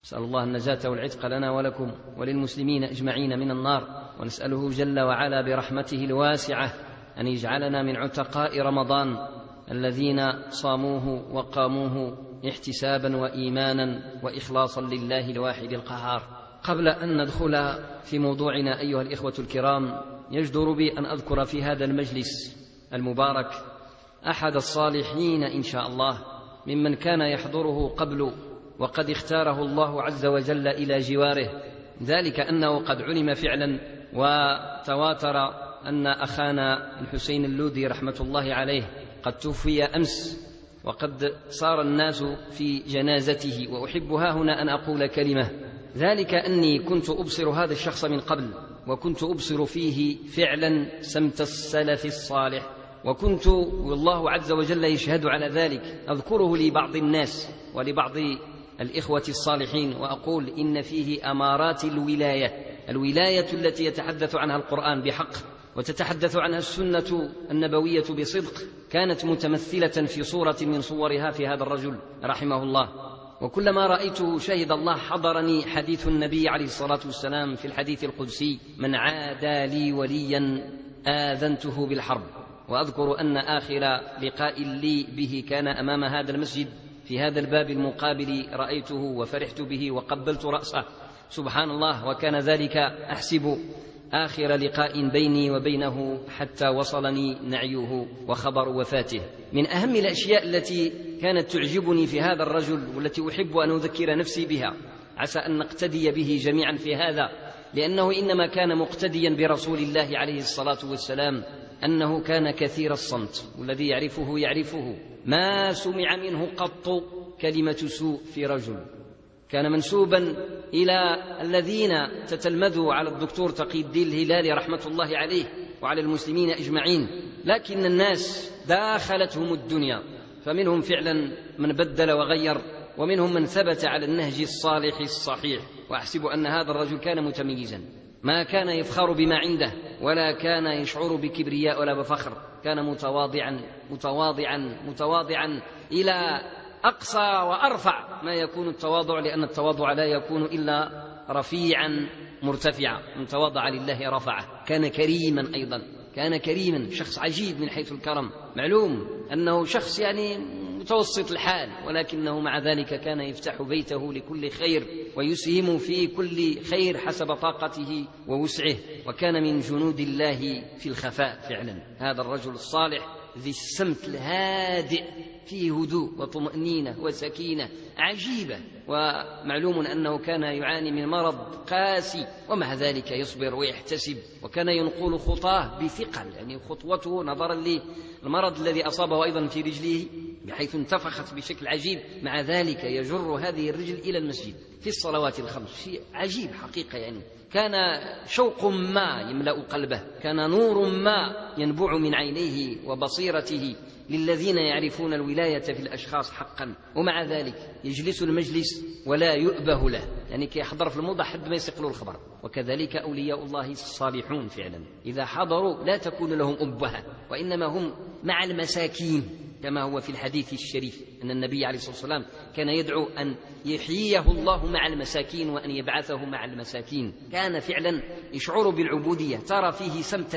نسأل الله النجاة والعتق لنا ولكم وللمسلمين أجمعين من النار، ونسأله جل وعلا برحمته الواسعة أن يجعلنا من عتقاء رمضان الذين صاموه وقاموه احتسابا وإيمانا وإخلاصا لله الواحد القهار. قبل أن ندخل في موضوعنا أيها الإخوة الكرام، يجدر بي أن أذكر في هذا المجلس المبارك أحد الصالحين إن شاء الله ممن كان يحضره قبل وقد اختاره الله عز وجل إلى جواره، ذلك أنه قد علم فعلا وتواتر أن أخانا الحسين اللودي رحمة الله عليه قد توفي أمس، وقد صار الناس في جنازته. وأحب ها هنا أن أقول كلمة، ذلك أني كنت أبصر هذا الشخص من قبل، وكنت أبصر فيه فعلا سمت السلف الصالح، وكنت والله عز وجل يشهد على ذلك أذكره لبعض الناس ولبعض الإخوة الصالحين وأقول إن فيه أمارات الولاية التي يتحدث عنها القرآن بحق وتتحدث عنها السنة النبوية بصدق، كانت متمثلة في صورة من صورها في هذا الرجل رحمه الله. وكلما رأيته شهد الله حضرني حديث النبي عليه الصلاة والسلام في الحديث القدسي: من عادى لي وليا آذنته بالحرب. وأذكر أن آخر لقاء لي به كان أمام هذا المسجد في هذا الباب المقابل، رأيته وفرحت به وقبلت رأسه سبحان الله، وكان ذلك أحسب آخر لقاء بيني وبينه حتى وصلني نعيه وخبر وفاته. من أهم الأشياء التي كانت تعجبني في هذا الرجل والتي أحب أن أذكر نفسي بها، عسى أن نقتدي به جميعا في هذا، لأنه إنما كان مقتديا برسول الله عليه الصلاة والسلام، أنه كان كثير الصمت، والذي يعرفه ما سمع منه قط كلمة سوء في رجل. كان منسوبا إلى الذين تتلمذوا على الدكتور تقي الدين الهلالي رحمة الله عليه وعلى المسلمين أجمعين، لكن الناس داخلتهم الدنيا، فمنهم فعلا من بدل وغير، ومنهم من ثبت على النهج الصالح الصحيح. وأحسب أن هذا الرجل كان متميزا، ما كان يفخر بما عنده ولا كان يشعر بكبرياء ولا بفخر، كان متواضعا إلى أقصى وأرفع ما يكون التواضع، لأن التواضع لا يكون إلا رفيعا مرتفعا، من تواضع لله رفعه. كان كريما أيضا، كان كريما، شخص عجيب من حيث الكرم. معلوم أنه شخص يعني متوسط الحال، ولكنه مع ذلك كان يفتح بيته لكل خير ويسهم في كل خير حسب طاقته ووسعه، وكان من جنود الله في الخفاء فعلا. هذا الرجل الصالح ذي السمت الهادئ، فيه هدوء وطمأنينة وسكينة عجيبة. ومعلوم أنه كان يعاني من مرض قاسي، ومع ذلك يصبر ويحتسب، وكان ينقل خطاه بثقل، يعني خطوته نظرا للمرض الذي أصابه أيضا في رجله بحيث انتفخت بشكل عجيب، مع ذلك يجر هذه الرجل إلى المسجد في الصلوات الخمس. شيء عجيب حقيقة، يعني كان شوق ما يملأ قلبه، كان نور ما ينبع من عينيه وبصيرته للذين يعرفون الولاية في الأشخاص حقا. ومع ذلك يجلس المجلس ولا يؤبه له، يعني كي يحضر في الموضع حد ما يسقلوا الخبر. وكذلك أولياء الله الصالحون فعلا إذا حضروا لا تكون لهم أبهة، وإنما هم مع المساكين، كما هو في الحديث الشريف أن النبي عليه الصلاة والسلام كان يدعو أن يحييه الله مع المساكين وأن يبعثه مع المساكين. كان فعلا يشعر بالعبودية، ترى فيه سمت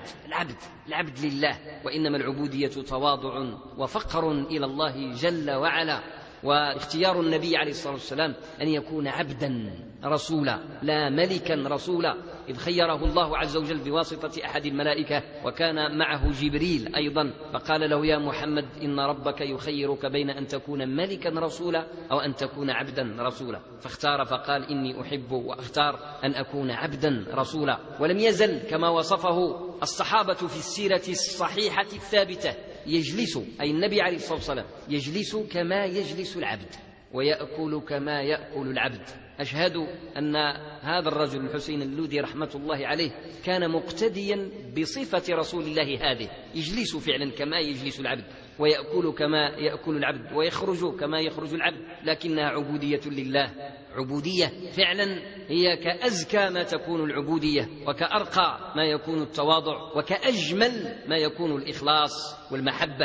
العبد لله، وإنما العبودية تواضع وفقر إلى الله جل وعلا. واختيار النبي عليه الصلاة والسلام أن يكون عبدا رسولا لا ملكا رسولا، إذ خيره الله عز وجل بواسطة أحد الملائكة، وكان معه جبريل أيضا، فقال له: يا محمد إن ربك يخيرك بين أن تكون ملكا رسولا أو أن تكون عبدا رسولا، فاختار فقال: إني أحب وأختار أن أكون عبدا رسولا. ولم يزل كما وصفه الصحابة في السيرة الصحيحة الثابتة يجلس، أي النبي عليه الصلاة والسلام يجلس كما يجلس العبد ويأكل كما يأكل العبد. أشهد أن هذا الرجل الحسين اللودي رحمة الله عليه كان مقتديا بصفة رسول الله هذه، يجلس فعلا كما يجلس العبد ويأكل كما يأكل العبد ويخرج كما يخرج العبد، لكنها عبودية لله، عبودية فعلا هي كأزكى ما تكون العبودية، وكأرقى ما يكون التواضع، وكأجمل ما يكون الإخلاص والمحبة.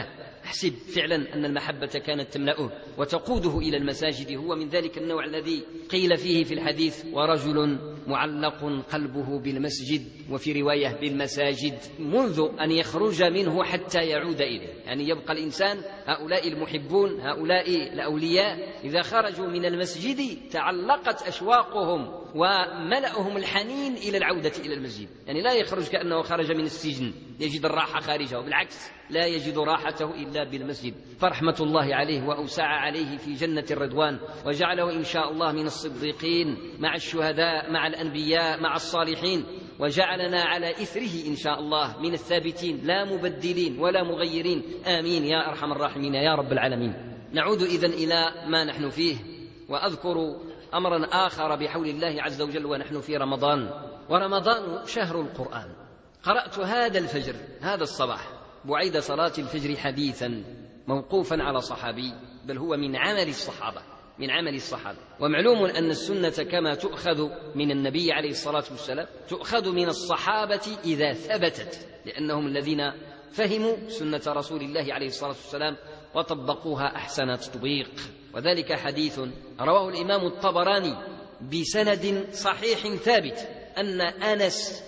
أحسب فعلا أن المحبة كانت تملأه وتقوده إلى المساجد. هو من ذلك النوع الذي قيل فيه في الحديث: ورجل معلق قلبه بالمسجد، وفي رواية بالمساجد، منذ أن يخرج منه حتى يعود إليه. يعني يبقى الإنسان، هؤلاء المحبون، هؤلاء الأولياء، إذا خرجوا من المسجد تعلقت أشواقهم وملأهم الحنين إلى العودة إلى المسجد. يعني لا يخرج كأنه خرج من السجن يجد الراحة خارجه، بالعكس لا يجد راحته إلا بالمسجد. فرحمة الله عليه وأوسع عليه في جنة الرضوان، وجعله إن شاء الله من الصديقين مع الشهداء مع الأنبياء مع الصالحين، وجعلنا على إثره إن شاء الله من الثابتين لا مبدلين ولا مغيرين. آمين يا أرحم الراحمين يا رب العالمين. نعود إذن إلى ما نحن فيه، وأذكر أمرا آخر بحول الله عز وجل ونحن في رمضان، ورمضان شهر القرآن. قرأت هذا الفجر، هذا الصباح بعيد صلاة الفجر، حديثا موقوفا على صحابي، بل هو من عمل الصحابة، من عمل الصحابة. ومعلوم أن السنة كما تؤخذ من النبي عليه الصلاة والسلام تؤخذ من الصحابة إذا ثبتت، لأنهم الذين فهموا سنة رسول الله عليه الصلاة والسلام وطبقوها أحسن تطبيق. وذلك حديث رواه الإمام الطبراني بسند صحيح ثابت أن أنس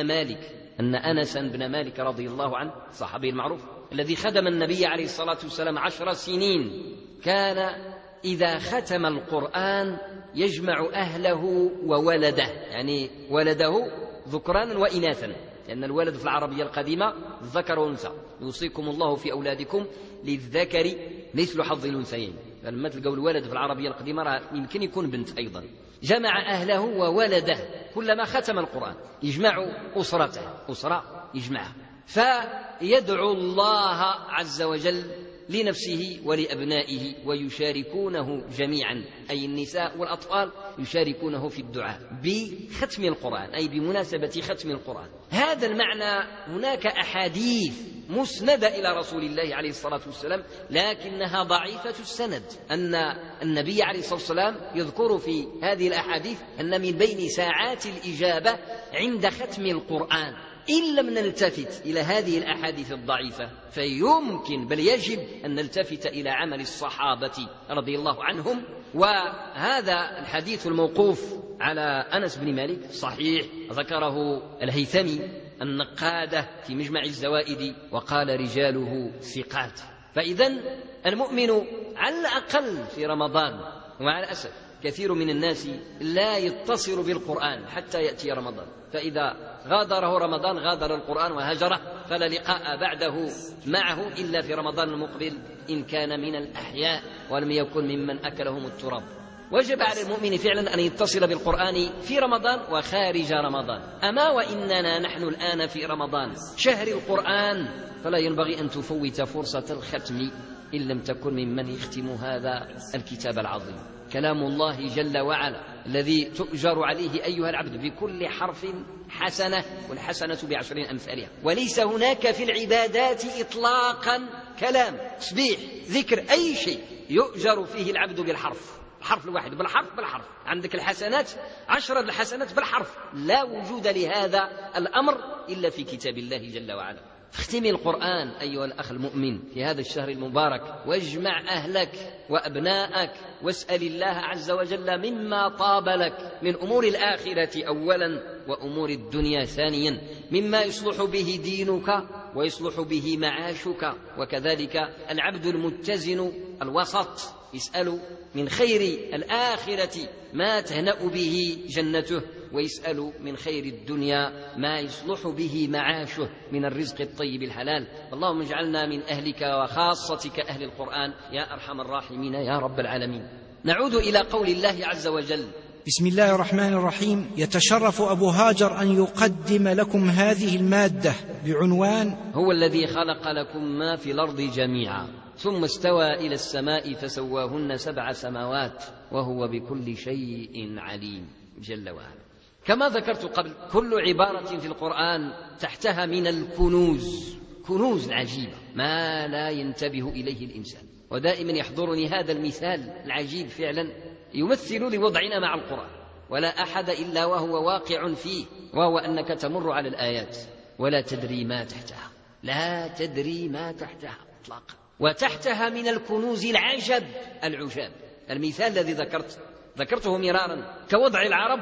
بن مالك رضي الله عنه، الصحابي المعروف الذي خدم النبي عليه الصلاة والسلام 10 سنين، كان إذا ختم القرآن يجمع أهله وولده، يعني ولده ذكرانا وإناثا، لأن الولد في العربية القديمة الذكر والأنثى. يوصيكم الله في أولادكم للذكر مثل حظ الأنثيين. فلما تلقوا الولد في العربية القديمة يمكن يكون بنت أيضا. جمع أهله وولده، كلما ختم القرآن يجمع أسرته، أسرة يجمعها، فيدعو الله عز وجل لنفسه ولأبنائه، ويشاركونه جميعا، أي النساء والأطفال يشاركونه في الدعاء بختم القرآن، أي بمناسبة ختم القرآن. هذا المعنى هناك أحاديث مسندة إلى رسول الله عليه الصلاة والسلام، لكنها ضعيفة السند. أن النبي عليه الصلاة والسلام يذكر في هذه الأحاديث أن من بين ساعات الإجابة عند ختم القرآن. إن لم نلتفت إلى هذه الأحاديث الضعيفة فيمكن بل يجب أن نلتفت إلى عمل الصحابة رضي الله عنهم. وهذا الحديث الموقوف على أنس بن مالك صحيح، ذكره الهيثمي النقادة في مجمع الزوائد وقال رجاله ثقات. فإذن المؤمن على الأقل في رمضان، ومع الأسف كثير من الناس لا يتصل بالقرآن حتى يأتي رمضان، فإذا غادره رمضان غادر القرآن وهجره، فلا لقاء بعده معه إلا في رمضان المقبل إن كان من الأحياء ولم يكن ممن أكلهم التراب. وجب على المؤمن فعلا أن يتصل بالقرآن في رمضان وخارج رمضان. أما وإننا نحن الآن في رمضان شهر القرآن، فلا ينبغي أن تفوت فرصة الختم إن لم تكن ممن يختم هذا الكتاب العظيم، كلام الله جل وعلا الذي تؤجر عليه أيها العبد بكل حرف حسنة، والحسنة ب10 أمثالها. وليس هناك في العبادات إطلاقا كلام، تسبيح، ذكر، أي شيء يؤجر فيه العبد بالحرف، الحرف الواحد بالحرف. عندك الحسنات 10 الحسنات بالحرف، لا وجود لهذا الأمر إلا في كتاب الله جل وعلا. اختم القرآن أيها الأخ المؤمن في هذا الشهر المبارك، واجمع أهلك وأبناءك، واسأل الله عز وجل مما طاب لك من أمور الآخرة أولا وأمور الدنيا ثانيا، مما يصلح به دينك ويصلح به معاشك. وكذلك العبد المتزن الوسط يسأل من خير الآخرة ما تهنأ به جنته، ويسأل من خير الدنيا ما يصلح به معاشه من الرزق الطيب الحلال. اللهم اجعلنا من أهلك وخاصتك أهل القرآن يا أرحم الراحمين يا رب العالمين. نعود إلى قول الله عز وجل: بسم الله الرحمن الرحيم. يتشرف أبو هاجر أن يقدم لكم هذه المادة بعنوان: هو الذي خلق لكم ما في الأرض جميعا ثم استوى إلى السماء فسواهن 7 سماوات وهو بكل شيء عليم جل وعلا. كما ذكرت قبل، كل عبارة في القرآن تحتها من كنوز عجيبة ما لا ينتبه إليه الإنسان. ودائما يحضرني هذا المثال العجيب فعلا يمثل لوضعنا مع القرآن، ولا أحد إلا وهو واقع فيه، وهو أنك تمر على الآيات ولا تدري ما تحتها، لا تدري ما تحتها إطلاقا. وتحتها من الكنوز العجب العجاب. المثال الذي ذكرته مرارا كوضع العرب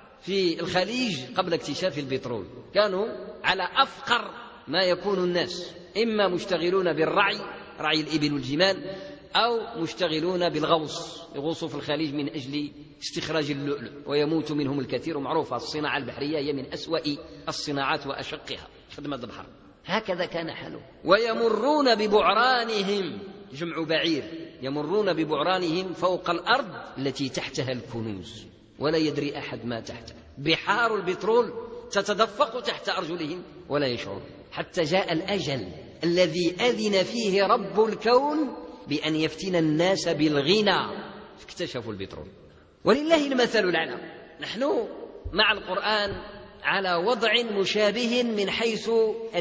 في الخليج قبل اكتشاف البترول، كانوا على أفقر ما يكون الناس، إما مشتغلون بالرعي، رعي الإبل والجمال، أو مشتغلون بالغوص، يغوصوا في الخليج من أجل استخراج اللؤلؤ ويموت منهم الكثير. معروفة الصناعة البحرية هي من أسوأ الصناعات وأشقها، خدمة البحر. هكذا كان حاله. ويمرون ببعرانهم، جمع بعير، يمرون ببعرانهم فوق الأرض التي تحتها الكنوز، ولا يدري أحد ما تحتها. بحار البترول تتدفق تحت أرجلهم ولا يشعرون، حتى جاء الأجل الذي أذن فيه رب الكون بأن يفتن الناس بالغنى، فاكتشفوا البترول. ولله المثل الأعلى. نحن مع القرآن على وضع مشابه من حيث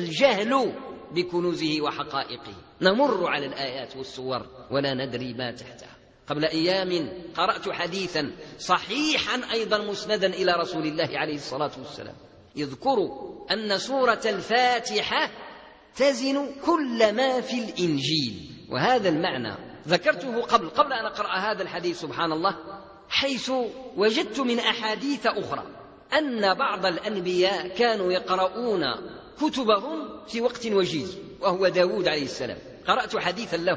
الجهل بكنوزه وحقائقه، نمر على الآيات والصور ولا ندري ما تحتها. قبل أيام قرأت حديثا صحيحا أيضا مسندا إلى رسول الله عليه الصلاة والسلام، يذكر أن سورة الفاتحة تزن كل ما في الإنجيل. وهذا المعنى ذكرته قبل أن أقرأ هذا الحديث سبحان الله، حيث وجدت من أحاديث أخرى أن بعض الأنبياء كانوا يقرؤون كتبهم في وقت وجيز، وهو داود عليه السلام. قرأت حديثا له،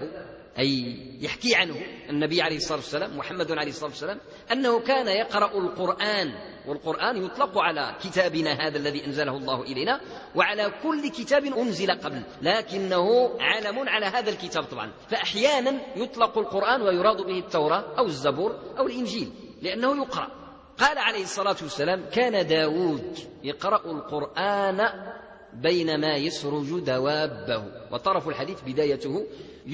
أي يحكي عنه النبي عليه الصلاة والسلام محمد عليه الصلاة والسلام، أنه كان يقرأ القرآن، والقرآن يطلق على كتابنا هذا الذي أنزله الله إلينا، وعلى كل كتاب أنزل قبل، لكنه علم على هذا الكتاب طبعا. فأحيانا يطلق القرآن ويراد به التوراة أو الزبور أو الإنجيل لأنه يقرأ. قال عليه الصلاة والسلام: كان داود يقرأ القرآن بينما يسرج دوابه. وطرف الحديث بدايته: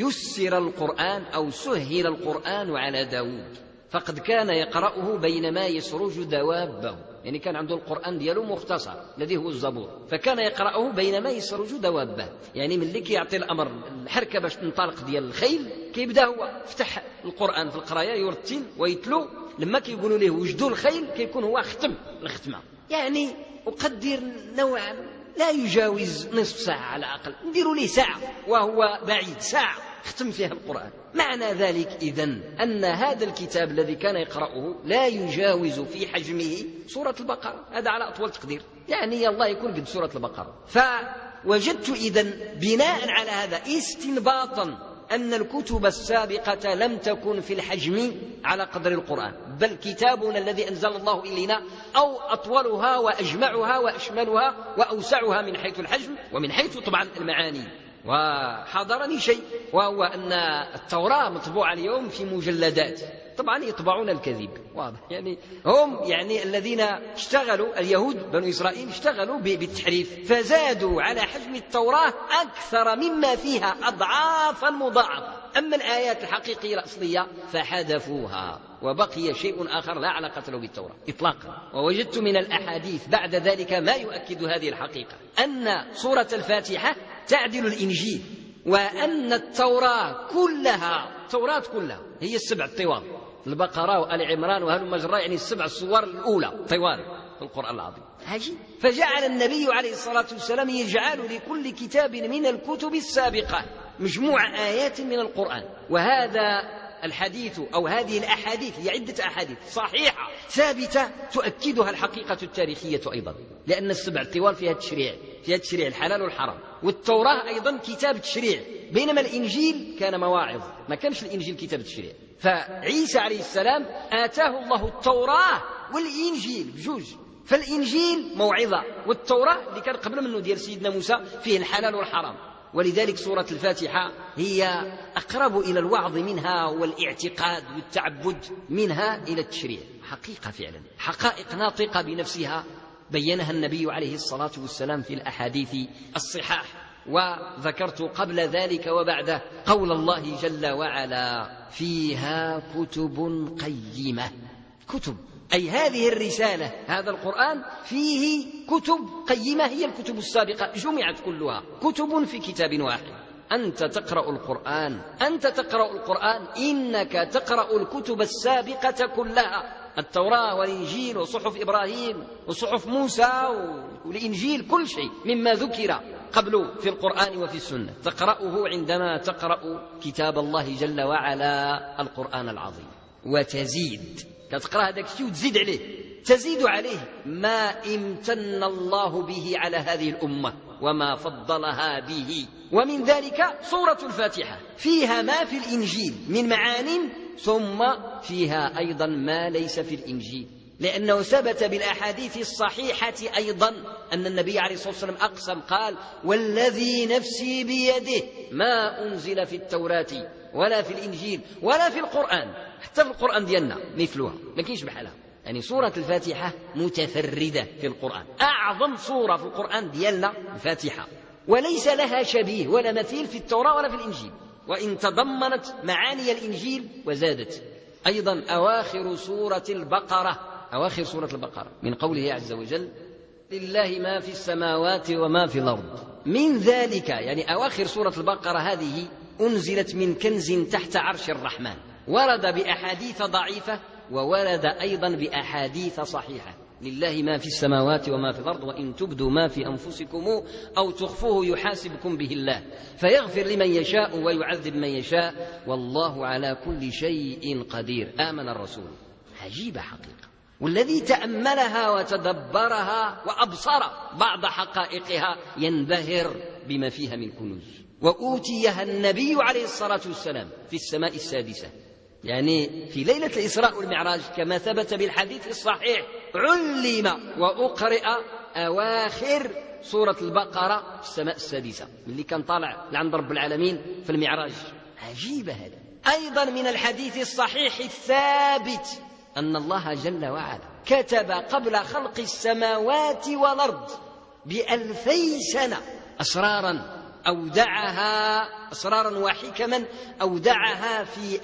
يسر القرآن أو سهل القرآن على داود، فقد كان يقرأه بينما يسرج دوابه، يعني كان عنده القرآن دياله مختصر الذي هو الزبور، فكان يقرأه بينما يسرج دوابه، يعني من اللي كيعطي الأمر الحركة باش تنطلق ديال الخيل كيبدا هو فتح القرآن في القراية يرتل ويتلو، لما كيقولوا له وجدوا الخيل كيكون هو ختم الختمة، يعني أقدر نوعا لا يجاوز نصف ساعة على الأقل، نديروا ليه ساعة وهو بعيد، ساعة ختم فيها القرآن. معنى ذلك إذن أن هذا الكتاب الذي كان يقرأه لا يجاوز في حجمه سورة البقرة، هذا على أطول تقدير، يعني الله يكون قد سورة البقرة. فوجدت إذن بناء على هذا استنباطا أن الكتب السابقة لم تكن في الحجم على قدر القرآن، بل كتابنا الذي أنزل الله إلينا أو أطولها وأجمعها وأشملها وأوسعها من حيث الحجم ومن حيث طبعا المعاني. وحضرني شيء، وهو أن التوراة مطبوعة اليوم في مجلدات، طبعا يطبعون الكذب واضح، يعني هم يعني الذين اشتغلوا اليهود بنو إسرائيل اشتغلوا بالتحريف، فزادوا على حجم التوراة أكثر مما فيها أضعافا مضاعفة. أما الآيات الحقيقية الأصلية فحذفوها، وبقي شيء آخر لا علاقة له بالتوراة إطلاقا. ووجدت من الأحاديث بعد ذلك ما يؤكد هذه الحقيقة، أن سورة الفاتحة تعدل الإنجيل، وأن التوراة كلها هي السبع الطوال، البقرة وآل عمران وهل مجرى، يعني السبع الصور الأولى طوال في القرآن العظيم. فجعل النبي عليه الصلاة والسلام يجعل لكل كتاب من الكتب السابقة مجموعة آيات من القرآن. وهذا الحديث أو هذه الأحاديث هي عدة أحاديث صحيحة ثابتة تؤكدها الحقيقة التاريخية أيضا، لأن السبع الطوال فيها تشريع الحلال والحرام، والتوراة أيضا كتاب تشريع، بينما الإنجيل كان مواعظ، ما كانش الإنجيل كتاب تشريع. فعيسى عليه السلام آتاه الله التوراة والإنجيل بجوج، فالإنجيل موعظة، والتوراة اللي كان قبل منه ديال سيدنا موسى فيه الحلال والحرام. ولذلك سورة الفاتحة هي أقرب إلى الوعظ منها والاعتقاد والتعبد منها إلى التشريع، حقيقة فعلا، حقائق ناطقة بنفسها بينها النبي عليه الصلاة والسلام في الأحاديث الصحاح. وذكرت قبل ذلك وبعده قول الله جل وعلا: فيها كتب قيمة. كتب أي هذه الرسالة، هذا القرآن فيه كتب قيمة، هي الكتب السابقة جمعت كلها كتب في كتاب واحد. أنت تقرأ القرآن إنك تقرأ الكتب السابقة كلها، التوراة والإنجيل وصحف إبراهيم وصحف موسى والإنجيل، كل شيء مما ذكر قبل في القرآن وفي السنة، تقرأه عندما تقرأ كتاب الله جل وعلا القرآن العظيم، وتزيد كتقرأ هذاك الشيء وتزيد عليه، تزيد عليه ما امتن الله به على هذه الأمة وما فضلها به. ومن ذلك سورة الفاتحة فيها ما في الإنجيل من معان، ثم فيها أيضا ما ليس في الإنجيل، لأنه ثبت بالأحاديث الصحيحة أيضا أن النبي عليه الصلاة والسلام أقسم قال: والذي نفسي بيده ما أنزل في التوراة ولا في الإنجيل ولا في القرآن، حتى في القرآن ديالنا مثلها ما كاينش بحالها. يعني سورة الفاتحة متفردة في القرآن، أعظم سورة في القرآن ديالنا الفاتحة، وليس لها شبيه ولا مثيل في التوراة ولا في الإنجيل، وإن تضمنت معاني الإنجيل وزادت. أيضا أواخر سورة البقرة من قوله عز وجل: لله ما في السماوات وما في الأرض. من ذلك يعني أواخر سورة البقرة هذه أنزلت من كنز تحت عرش الرحمن، ورد بأحاديث ضعيفة وورد أيضا بأحاديث صحيحة: لله ما في السماوات وما في الأرض وإن تبدوا ما في أنفسكم أو تخفوه يحاسبكم به الله فيغفر لمن يشاء ويعذب من يشاء والله على كل شيء قدير. آمن الرسول. عجيبة حقيقة، والذي تأملها وتدبرها وأبصر بعض حقائقها ينبهر بما فيها من كنوز. وأوتيها النبي عليه الصلاة والسلام في السماء السادسة، يعني في ليلة الإسراء والمعراج كما ثبت بالحديث الصحيح، علم وأقرئ أواخر سورة البقرة في السماء السادسة اللي كان طالع لعند رب العالمين في المعراج. عجيبة هذا. أيضا من الحديث الصحيح الثابت أن الله جل وعلا كتب قبل خلق السماوات والأرض ب2000 سنة أسرارا وحكما أودعها في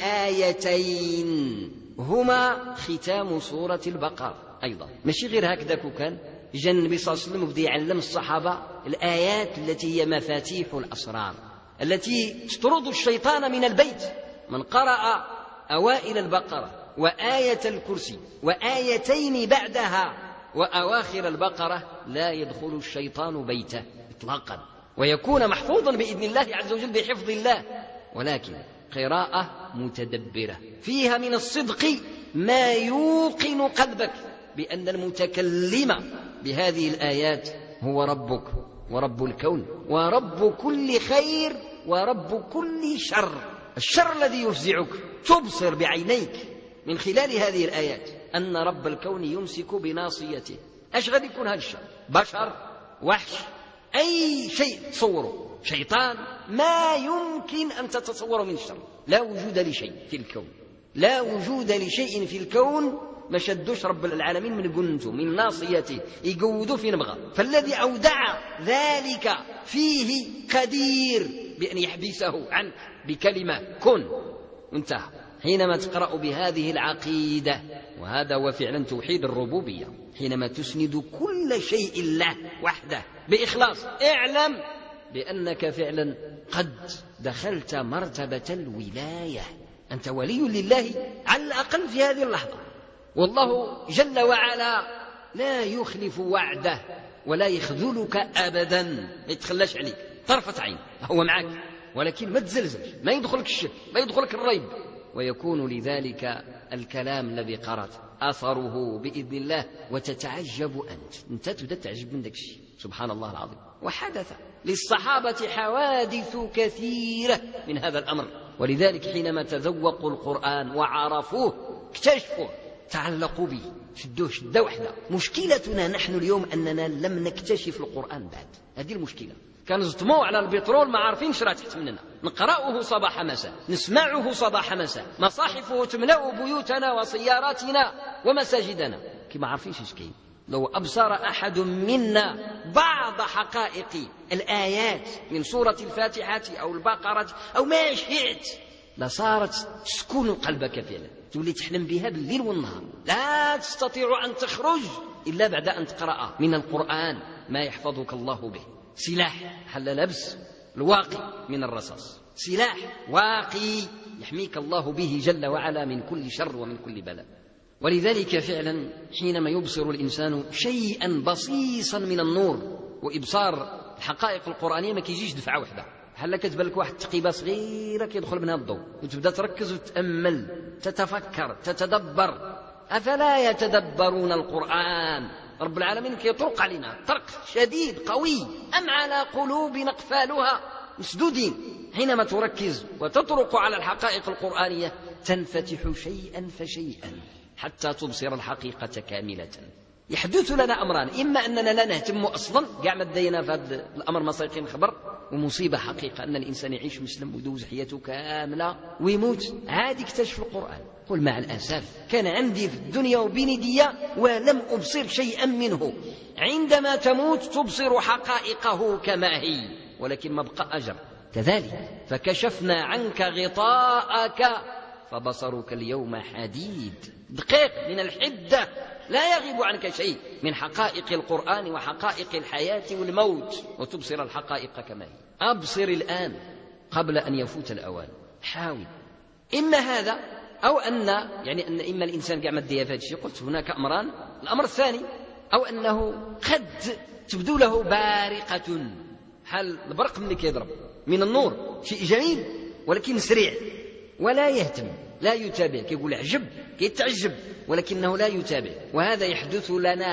آيتين هما ختام سورة البقرة. أيضا ماشي غير هكذا كان جاء النبي صلى الله عليه وسلم وبدأ يعلم الصحابة الآيات التي هي مفاتيح الأسرار التي تطرد الشيطان من البيت. من قرأ أوائل البقرة وآية الكرسي وآيتين بعدها وأواخر البقرة لا يدخل الشيطان بيته إطلاقا، ويكون محفوظا بإذن الله عز وجل بحفظ الله، ولكن قراءة متدبرة فيها من الصدق ما يوقن قلبك بأن المتكلم بهذه الآيات هو ربك ورب الكون ورب كل خير ورب كل شر. الشر الذي يفزعك تبصر بعينيك من خلال هذه الآيات أن رب الكون يمسك بناصيته. أش غادي يكون هذا الشر؟ بشر، وحش، أي شيء تصوره، شيطان، ما يمكن أن تتصوره من الشر. لا وجود لشيء في الكون، لا وجود لشيء في الكون ما شدوش رب العالمين من قنته من ناصيته يقودوا في نبغى. فالذي أودع ذلك فيه قدير بأن يحبسه عنك بكلمة كن وانتهى. حينما تقرأ بهذه العقيدة، وهذا هو فعلا توحيد الربوبية، حينما تسند كل شيء له وحده بإخلاص، اعلم بأنك فعلا قد دخلت مرتبة الولاية، أنت ولي لله على الأقل في هذه اللحظة. والله جل وعلا لا يخلف وعده ولا يخذلك أبدا، ما يتخلاش عليك طرفة عين، هو معك، ولكن ما تزلزلش، ما يدخلك الشك، ما يدخلك الريب، ويكون لذلك الكلام الذي قرأت أثره بإذن الله، وتتعجب أنت تبدأ تعجب من ذاك الشيء. سبحان الله العظيم. وحدث للصحابة حوادث كثيرة من هذا الأمر، ولذلك حينما تذوقوا القرآن وعرفوه اكتشفوا تعلقوا به، شدوه شدة واحدة. مشكلتنا نحن اليوم أننا لم نكتشف القرآن بعد، هذه المشكلة. كنزطموا على البترول ما عارفين شرا تحت مننا، نقرأه صباح مساء، نسمعه صباح مساء، مصاحفه تملأ بيوتنا وسياراتنا ومساجدنا، كما عارفين ايش كاين. لو أبصر أحد منا بعض حقائق الآيات من سورة الفاتحة أو البقرة أو ما شئت لصارت تسكن قلبك فعلا، تولي تحلم بها بالليل والنهار، لا تستطيع أن تخرج إلا بعد أن تقرأ من القرآن ما يحفظك الله به. سلاح حل لبس الواقي من الرصاص، سلاح واقي يحميك الله به جل وعلا من كل شر ومن كل بلاء. ولذلك فعلا حينما يبصر الإنسان شيئا بصيصا من النور، وإبصار الحقائق القرآنية ما كيجيش دفعة واحدة، بحال كتبان لك واحد التقيبة صغيرة كيدخل منها الضوء وتبدأ تركز وتتأمل تتفكر تتدبر. أفلا يتدبرون القرآن؟ رب العالمين كيطرق علينا طرق شديد قوي. أم على قلوب أقفالها مسدودين؟ حينما تركز وتطرق على الحقائق القرآنية تنفتح شيئا فشيئا حتى تبصر الحقيقة كاملة. يحدث لنا أمران: إما أننا لا نهتم أصلا كاع ما دينا في هذا الأمر ما سيقين خبر، ومصيبة حقيقة أن الإنسان يعيش مسلم ويدوز حياته كاملة ويموت عاد يكتشف القرآن. قل مع الأسف كان عندي في الدنيا وبيني دية ولم أبصر شيئا منه. عندما تموت تبصر حقائقه كما هي، ولكن ما بقى أجر. كذلك فكشفنا عنك غطاءك فبصرك اليوم حديد. دقيق من الحدة لا يغيب عنك شيء من حقائق القرآن وحقائق الحياة والموت، وتبصر الحقائق كما هي. أبصر الآن قبل أن يفوت الأوان. حاول. إما هذا أو أن إما الإنسان قاع ما ديها فهذا الشيء. قلت هناك أمران. الأمر الثاني أو أنه قد تبدو له بارقة، حال البرق ملي كيضرب من النور، شيء جميل ولكن سريع ولا يهتم لا يتابع، كيقول عجب كيتعجب ولكنه لا يتابع. وهذا يحدث لنا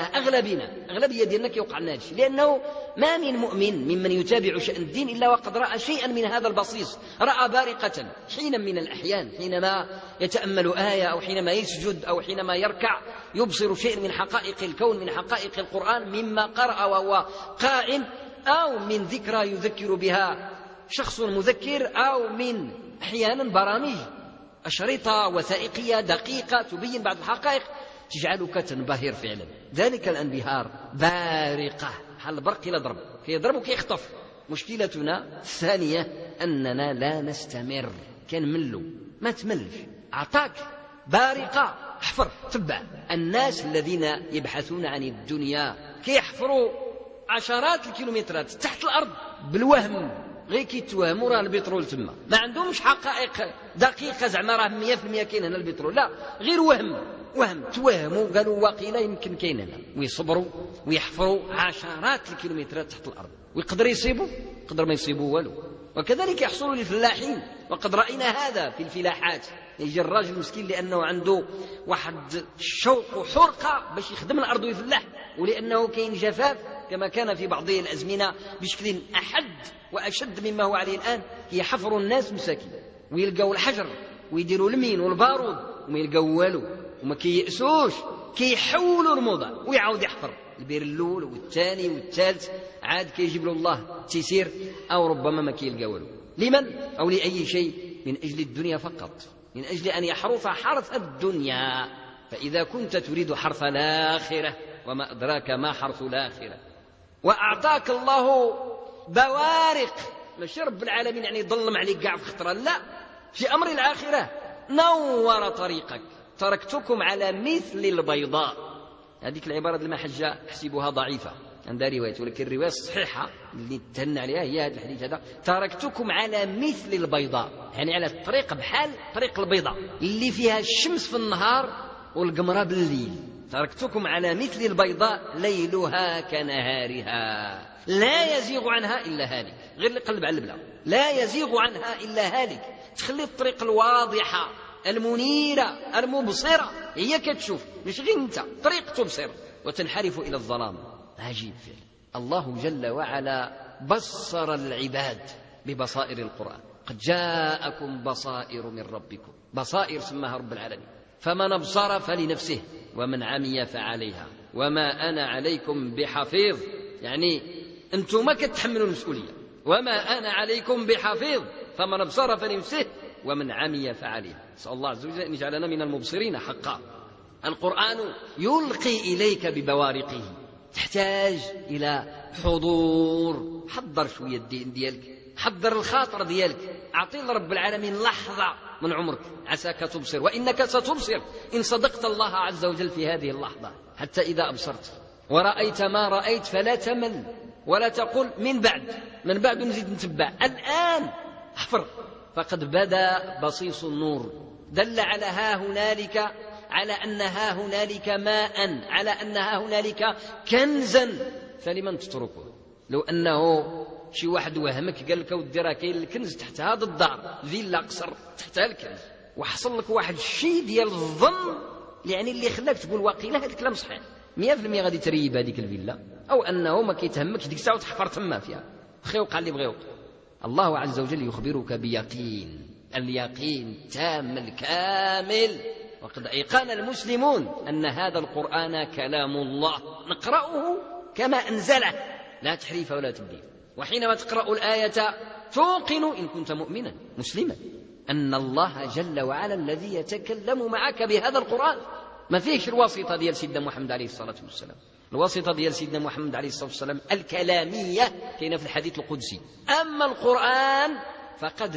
أغلبية ديالنا كيوقع لنا هذا، لأنه ما من مؤمن ممن يتابع شأن الدين إلا وقد رأى شيئا من هذا البصيص، رأى بارقة حينا من الأحيان حينما يتأمل آية أو حينما يسجد أو حينما يركع يبصر شيئا من حقائق الكون من حقائق القرآن مما قرأ وهو قائم، أو من ذكرى يذكر بها شخص مذكر، أو من أحيانا برامج أشرطة وثائقية دقيقة تبين بعض الحقائق تجعلك تنبهر فعلا. ذلك الانبهار بارقة، حال البرق كيضرب وكيخطف. مشكلتنا الثانية أننا لا نستمر، كنملوا. ما تملش، أعطاك بارقة احفر تبع. الناس الذين يبحثون عن الدنيا كيحفروا عشرات الكيلومترات تحت الأرض بالوهم، غير كيتوهموا راه البترول تما، ما عندهمش حقائق دقيقة زعما راه 100% كاين هنا البترول، لا غير وهم توهموا قالوا واقيلا يمكن كاين هنا، ويصبروا ويحفروا عشرات الكيلومترات تحت الأرض، ويقدر يصيبوا يقدر ما يصيبوا والو. وكذلك يحصل للفلاحين، وقد رأينا هذا في الفلاحات. يجي الراجل المسكين لأنه عنده واحد الشوق وحرقة باش يخدم الأرض ويفلاح، ولأنه كاين جفاف كما كان في بعض الأزمنة بشكل أحد وأشد مما هو عليه الآن، يحفروا الناس مساكين ويلقوا الحجر ويديروا المين والبارود وما يلقوا والو، وما كييأسوش، كيحولوا الموضع ويعاود يحفر البير الأول والثاني والثالث، عاد كيجيب له الله تيسير، أو ربما ما كيلقى والو. لمن أو لأي شيء؟ من أجل الدنيا فقط، من أجل أن يحرث حرث الدنيا. فإذا كنت تريد حرث الآخرة وما أدراك ما حرث الآخرة، وأعطاك الله بوارق، ماشي رب العالمين يعني يظلم عليك قاع في خطرة، لا، في أمر الآخرة نور طريقك. تركتكم على مثل البيضاء. هذيك العبارة المحجة أحسبها ضعيفة، عندها رواية، ولكن الرواية الصحيحة اللي تهنى عليها هي هذا الحديث هذا: تركتكم على مثل البيضاء، يعني على الطريق بحال طريق البيضاء اللي فيها الشمس في النهار والقمرة بالليل. تركتكم على مثل البيضاء ليلها كنهارها لا يزيغ عنها إلا هالك. غير اللي قلب على البلا، لا يزيغ عنها إلا هالك. تخلي الطريق الواضحة المنيرة المبصرة هي كتشوف، مش غير انت طريق تبصر، وتنحرف إلى الظلام. عجيب فعلا. الله جل وعلا بصر العباد ببصائر القرآن. قد جاءكم بصائر من ربكم، بصائر سماها رب العالمين. فمن أبصر فلنفسه ومن عمي فعليها وما أنا عليكم بحفيظ. يعني أنتم ما كتحملوا المسؤولية، وما أنا عليكم بحفيظ. فمن أبصر فلنفسه ومن عمي فعليها. نسأل الله عز وجل أن يجعلنا من المبصرين حقا. القرآن يلقي إليك ببوارقه، تحتاج إلى حضور. حضر شوية الدين ديالك، حضر الخاطر ديالك، أعطي لرب العالمين لحظة من عمرك عساك تبصر، وإنك ستبصر إن صدقت الله عز وجل في هذه اللحظة. حتى إذا أبصرت ورأيت ما رأيت فلا تمل ولا تقول من بعد نزيد نتبع. الآن احفر، فقد بدا بصيص النور، دل على ها هنالك، على أن ها هنالك ماء، على أن ها هنالك كنزا، فلمن تتركه؟ لو أنه شي واحد وهمك قال لك ودي راه كاين الكنز تحت هذا الدار فيلا قصر تحتها الكنز، وحصل لك واحد الشيء ديال الظن يعني اللي خلاك تقول واقيلا هذا الكلام صحيح 100% غادي تريب هذيك الفيلا، أو أنه ما كيتهمكش ديك الساعة وتحفر تما فيها بغى يوقع اللي بغى يوقع. الله عز وجل يخبرك بيقين، اليقين التام الكامل. وقد أيقن المسلمون أن هذا القرآن كلام الله نقرأه كما أنزله لا تحريف ولا تبديل. وحينما تقرأ الآية توقن إن كنت مؤمنا مسلما أن الله جل وعلا الذي يتكلم معك بهذا القرآن، ما فيهش الواسطة ديال سيدنا محمد عليه الصلاة والسلام. الواسطة ديال سيدنا محمد عليه الصلاة والسلام الكلامية كاينة في الحديث القدسي، أما القرآن فقد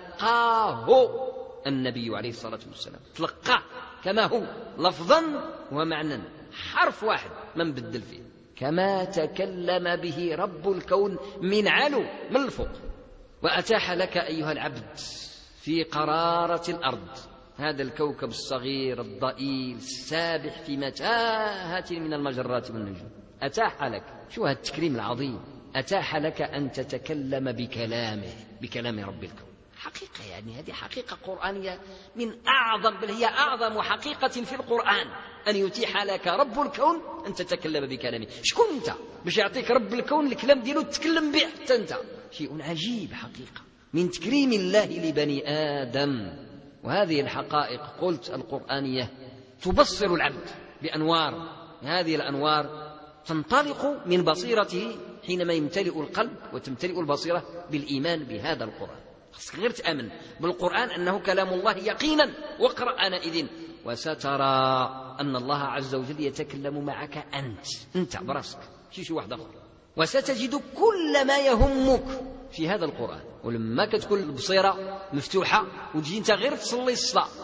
تلقاه النبي عليه الصلاة والسلام، تلقاه كما هو لفظا ومعنى، حرف واحد ما نبدل فيه، كما تكلم به رب الكون من علو من الفوق. وأتاح لك أيها العبد في قرارة الأرض هذا الكوكب الصغير الضئيل السابح في متاهة من المجرات والنجوم، أتاح لك، شو هذا التكريم العظيم، أتاح لك أن تتكلم بكلام رب الكون. حقيقة يعني هذه حقيقة قرآنية من أعظم، بل هي أعظم حقيقة في القرآن، أن يتيح لك رب الكون أن تتكلم بكلامه. شكون أنت باش يعطيك رب الكون الكلام ديالو تتكلم به حتى أنت؟ شيء عجيب حقيقة من تكريم الله لبني آدم. وهذه الحقائق قلت القرآنية تبصر العبد بأنوار، هذه الأنوار تنطلق من بصيرته حينما يمتلئ القلب وتمتلئ البصيرة بالإيمان بهذا القرآن. خصك غير تآمن بالقرآن أنه كلام الله يقينا، واقرأ آنئذ وسترى أن الله عز وجل يتكلم معك أنت براسك، شي واحد آخر، وستجد كل ما يهمك في هذا القرآن. ولما كتكون البصيرة مفتوحة وتجي انت غير تصلي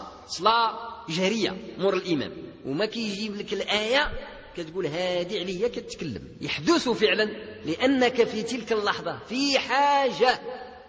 صلاة جهرية مور الإمام وما كيجيب لك الآية كتقول هادي عليا كتكلم، يحدث فعلا لأنك في تلك اللحظة في حاجة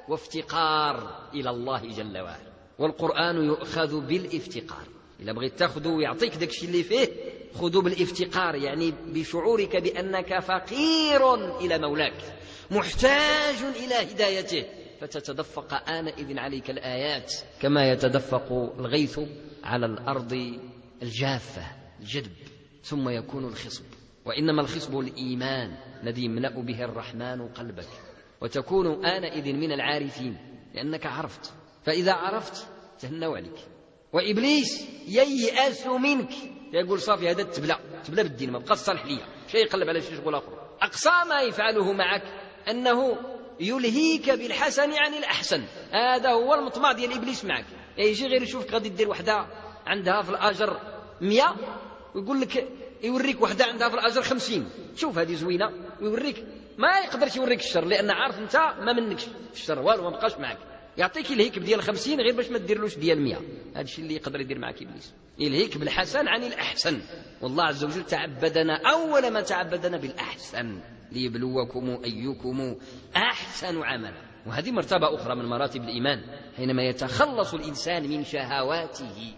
وافتقار إلى الله جل وعلا. والقرآن يؤخذ بالافتقار، إذا بغيت تاخذه ويعطيك داك الشيء اللي فيه خذه بالافتقار، يعني بشعورك بأنك فقير إلى مولاك محتاج إلى هدايته، فتتدفق آنئذ عليك الآيات كما يتدفق الغيث على الأرض الجافة الجدب، ثم يكون الخصب. وإنما الخصب الإيمان الذي يملأ به الرحمن قلبك، وتكون آنئذ من العارفين لأنك عرفت. فإذا عرفت تهنوا عليك. وإبليس ييأس منك، يقول صافي هذا تبلى بالدين ما بقى صالح ليا، شيء يقلب على شي شغل آخر. أقصى ما يفعله معك أنه يلهيك بالحسن عن الأحسن، هذا هو المطمع ديال إبليس معك. يجي غير يشوفك غادي دير وحدة عندها في الأجر 100 ويقول لك يوريك وحدة عندها في الأجر 50، شوف هذه زوينة ويوريك، ما يقدرش يوريك الشر لأن عارف أنت ما منكش في الشر والو ما بقاش معك، يعطيك الهيك ديال 50 غير باش ما ديرلوش ديال 100. هذا الشيء اللي يقدر يدير معك إبليس، يلهيك بالحسن عن الأحسن. والله عز وجل تعبدنا أول ما تعبدنا بالأحسن ليبلوكم أيكم أحسن عملا. وهذه مرتبة أخرى من مراتب الإيمان، حينما يتخلص الإنسان من شهواته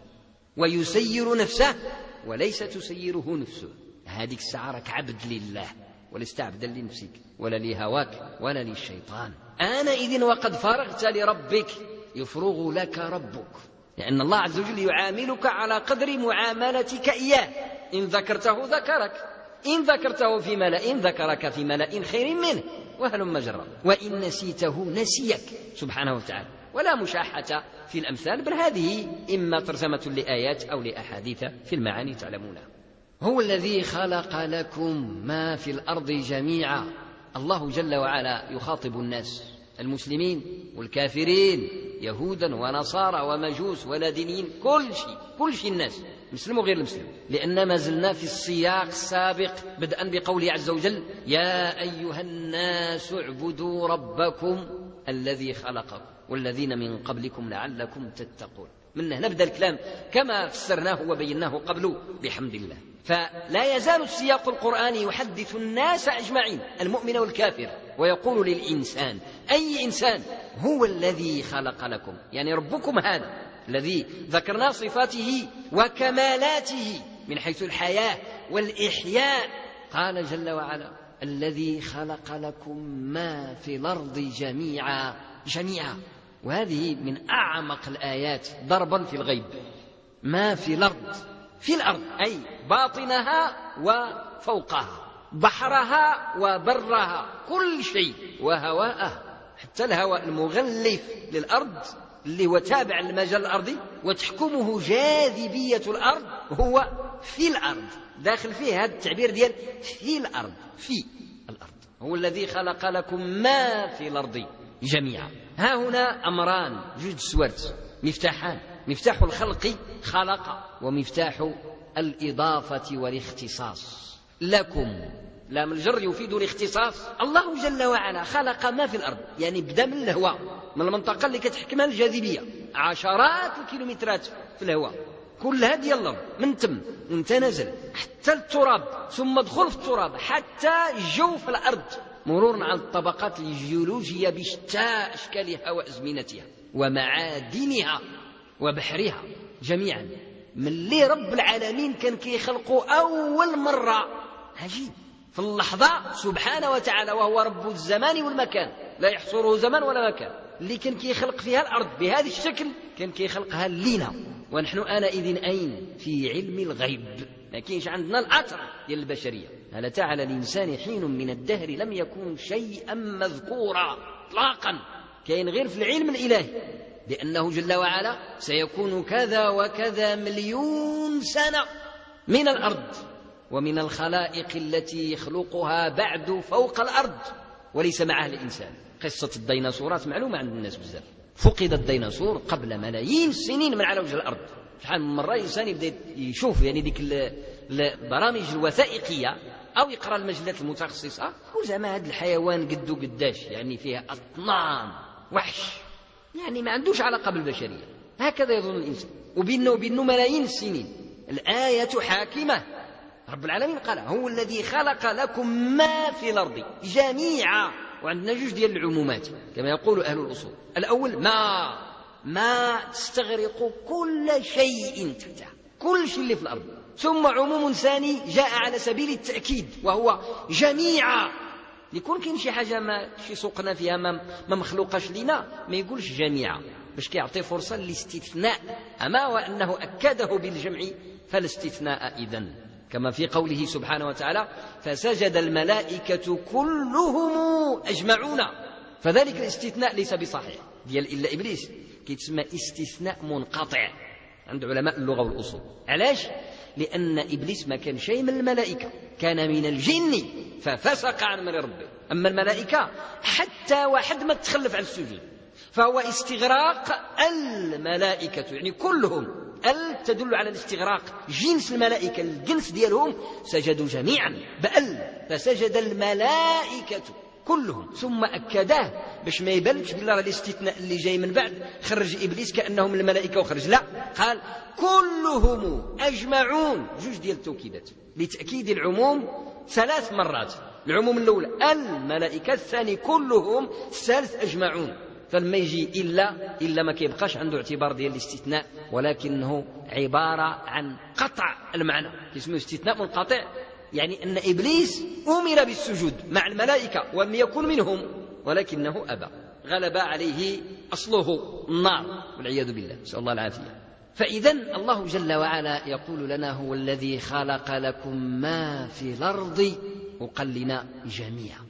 ويسير نفسه وليس تسيره نفسه، هذيك الساعة راك عبد لله ولست عبدا لنفسك ولا لهواك ولا للشيطان. آنئذ وقد فرغت لربك يفرغ لك ربك، لأن الله عز وجل يعاملك على قدر معاملتك إياه. إن ذكرته ذكرك، إن ذكرته في ملأ ذكرك في ملأ خير منه وهلم جرا، وإن نسيته نسيك سبحانه وتعالى. ولا مشاحة في الأمثال، بل هذه إما ترجمة لآيات أو لأحاديث في المعاني تعلمونها. هو الذي خلق لكم ما في الأرض جميعا. الله جل وعلا يخاطب الناس المسلمين والكافرين، يهودا ونصارى ومجوس ولا دينيين، كل شيء الناس مسلم وغير المسلم، لأن ما زلنا في السياق السابق بدءا بقوله عز وجل يا أيها الناس اعبدوا ربكم الذي خلقكم والذين من قبلكم لعلكم تتقون. من هنا نبدأ الكلام كما فسرناه وبيناه قبل بحمد الله. فلا يزال السياق القرآني يحدث الناس أجمعين المؤمن والكافر، ويقول للإنسان أي إنسان هو الذي خلق لكم، يعني ربكم هذا الذي ذكرنا صفاته وكمالاته من حيث الحياة والإحياء. قال جل وعلا الذي خلق لكم ما في الأرض جميعا. وهذه من أعمق الآيات ضربا في الغيب. ما في الأرض، في الأرض أي باطنها وفوقها، بحرها وبرها، كل شيء، وهواءها، حتى الهواء المغلف للأرض اللي هو تابع للمجال الأرضي وتحكمه جاذبية الأرض، هو في الأرض، داخل فيه هذا التعبير ديال في الأرض. في الأرض هو الذي خلق لكم ما في الأرض جميعا. ها هنا أمران، جوج سوارت، مفتاحان: مفتاح الخلق خلق، ومفتاح الإضافة والاختصاص. لكم لام الجر يفيد الاختصاص. الله جل وعلا خلق ما في الأرض، يعني بدا من الهواء، من المنطقة اللي كتحكمها الجاذبية، عشرات الكيلومترات في الهواء، كلها ديال الأرض، من تم وانت نزل حتى التراب، ثم دخل في التراب حتى جوف الأرض، مرورا على الطبقات الجيولوجية بشتى أشكالها وأزمنتها ومعادنها وبحرها جميعا. من اللي رب العالمين كان كيخلقوا أول مرة، عجيب، في اللحظة سبحانه وتعالى، وهو رب الزمان والمكان، لا يحصره زمان ولا مكان، اللي كان كيخلق فيها الأرض بهذا الشكل كان كيخلقها لينا، ونحن آنئذ أين؟ في علم الغيب، ما كاينش عندنا الأثر ديال البشرية. هل أتى على الإنسان حين من الدهر لم يكن شيئا مذكورا إطلاقا، كاين غير في العلم الإلهي، لأنه جل وعلا سيكون كذا وكذا مليون سنة من الأرض ومن الخلائق التي يخلقها بعد فوق الأرض وليس معها الإنسان. قصة الديناصورات معلومة عند الناس بزاف. فقد الديناصور قبل ملايين السنين من على وجه الأرض. شحال من مرة الإنسان يبدأ يشوف يعني ديك البرامج الوثائقية أو يقرأ المجلات المتخصصة، وزعما هذا الحيوان قدو قداش، يعني فيها أطنان وحش، يعني ما عندوش علاقة بالبشرية، هكذا يظن الإنسان، وبينه ملايين السنين. الآية حاكمة، رب العالمين قال هو الذي خلق لكم ما في الأرض جميعا. وعندنا جوج ديال العمومات كما يقول أهل الأصول. الأول ما تستغرق كل شيء تحتها، كل شيء اللي في الأرض. ثم عموم ثاني جاء على سبيل التأكيد وهو جميعا. يكون كاين شي حاجة شي سوقنا فيها ما مخلوقاش لنا، ما يقولش جميعا باش كيعطي فرصة للاستثناء. أما وأنه أكده بالجمع فالاستثناء إذن، كما في قوله سبحانه وتعالى فسجد الملائكة كلهم أجمعون. فذلك الاستثناء ليس بصحيح ديال إلا إبليس، كيتسمى استثناء منقطع عند علماء اللغة والأصول. علاش؟ لأن إبليس ما كان شيء من الملائكة، كان من الجن ففسق عن أمر ربه. أما الملائكة حتى واحد ما تخلف عن السجود، فهو استغراق الملائكة، يعني كلهم. تدل على الاستغراق، جنس الملائكة الجنس ديالهم سجدوا جميعا فسجد الملائكة كلهم. ثم أكداه باش ما يبانش بالله الاستثناء اللي جاي من بعد خرج إبليس كأنه من الملائكة وخرج، لا، قال كلهم أجمعون، جوج ديال التوكيدات لتأكيد العموم 3 مرات. العموم الأولى الملائكة، الثاني كلهم، الثالث أجمعون. فلما يجي إلا ما كيبقاش عنده اعتبار ديال الاستثناء، ولكنه عبارة عن قطع المعنى، اسمه استثناء منقطع، يعني أن إبليس أمر بالسجود مع الملائكة ولم يكن منهم، ولكنه أبى، غلب عليه أصله النار والعياذ بالله، نسأل الله العافية. فإذا الله جل وعلا يقول لنا هو الذي خلق لكم ما في الأرض، وقال لنا جميعا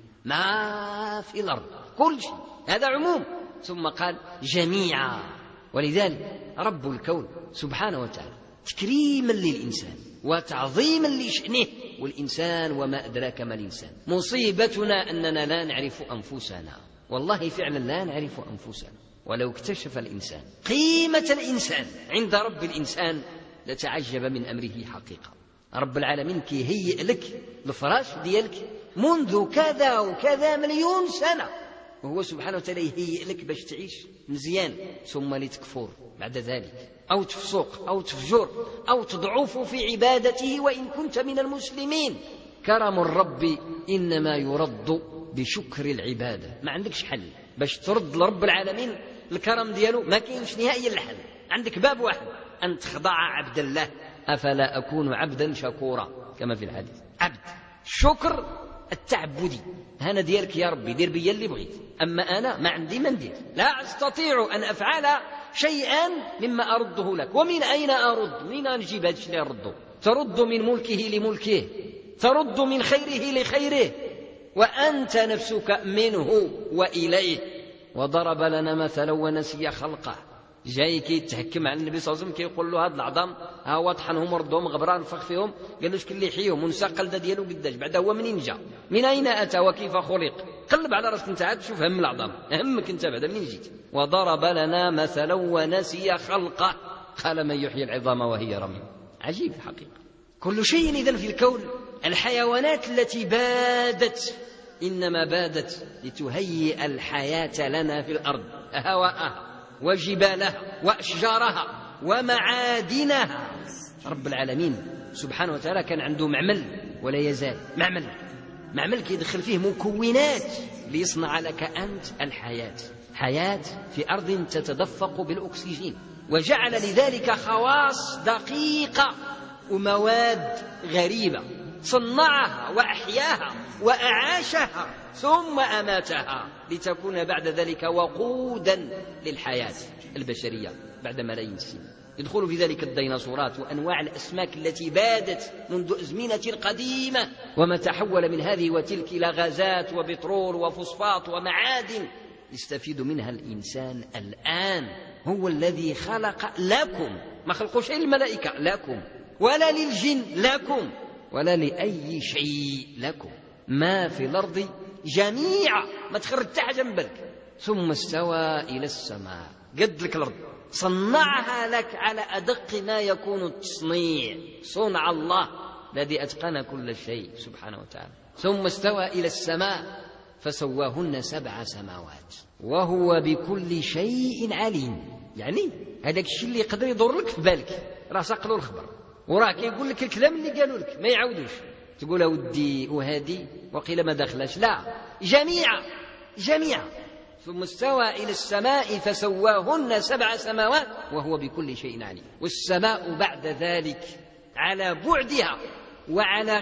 ما في الأرض، كل شيء، هذا عموم. ثم قال جميعا. ولذلك رب الكون سبحانه وتعالى تكريما للإنسان وتعظيما لشأنه، والإنسان وما أدراك ما الإنسان. مصيبتنا أننا لا نعرف أنفسنا، والله فعلا لا نعرف أنفسنا. ولو اكتشف الإنسان قيمة الإنسان عند رب الإنسان لتعجب من أمره حقيقة. رب العالمين كيهيئ لك الفراش ديالك منذ كذا وكذا مليون سنة، وهو سبحانه وتعالى يهيئ لك باش تعيش مزيان، ثم لتكفر بعد ذلك أو تفسق أو تفجر أو تضعف في عبادته وإن كنت من المسلمين. كرم الرب إنما يرد بشكر العبادة. ما عندكش حل باش ترد لرب العالمين الكرم دياله، ما كاينش نهائيا الحل. عندك باب واحد، أن تخضع عبد الله. أفلا أكون عبدا شكورا كما في الحديث. عبد، شكر التعبدي. هنا ديالك يا ربي، دير بيا اللي بغيت، أما أنا ما عندي ما ندير، لا أستطيع أن أفعل شيئا مما أرده لك. ومن أين أرد؟ من نجيب هذا الشيء اللي أرده؟ ترد من ملكه لملكه، ترد من خيره لخيره، وأنت نفسك منه وإليه. وضرب لنا مثلا ونسي خلقه. جاي كيتحكم على النبي صلى الله عليه وسلم، كيقول له هاد العظام ها هو طحنهم وردهم غبران نفخ فيهم، قال له شكون اللي يحييهم ونسى قلده ديالو قداش بعد هو منين جا، من أين أتى وكيف خلق. قلب على راسك انت عاد شوف هم العظام، همك انت بعد منين جيت. وضرب لنا مثلا ونسي خلقه قال من يحيي العظام وهي رميم. عجيب الحقيقة. كل شيء إذن في الكون، الحيوانات التي بادت إنما بادت لتهيئ الحياة لنا في الأرض، هواءها وجبالها وأشجارها ومعادنها. رب العالمين سبحانه وتعالى كان عنده معمل ولا يزال معمل كيدخل فيه مكونات ليصنع لك أنت الحياة، حياة في أرض تتدفق بالأكسجين، وجعل لذلك خواص دقيقة ومواد غريبة، صنعها وأحياها وأعاشها ثم أماتها لتكون بعد ذلك وقودا للحياة البشرية بعد ملايين السنين. يدخل في ذلك الديناصورات وأنواع الأسماك التي بادت منذ أزمنة قديمة، وما تحول من هذه وتلك إلى غازات وبترول وفوسفات ومعادن يستفيد منها الإنسان الآن. هو الذي خلق لكم، ما خلقوا شيء للملائكة لكم، ولا للجن لكم، ولا لأي شيء لكم، ما في الأرض جميعا، ما تخرج حاجة من بالك. ثم استوى إلى السماء، قد لك الأرض، صنعها لك على أدق ما يكون التصنيع، صنع الله الذي أتقن كل شيء سبحانه وتعالى. ثم استوى إلى السماء فسواهن 7 سماوات وهو بكل شيء عليم. يعني هذاك الشيء اللي يقدر يضر لك في بالك راه ساقلو الخبر، وراه كيقول لك الكلام اللي قالوا لك ما يعاودوش، تقول ودي وهادي وقيل ما دخلش، لا، جميعا. ثم استوى إلى السماء فسواهن 7 سماوات وهو بكل شيء عليم. والسماء بعد ذلك على بعدها وعلى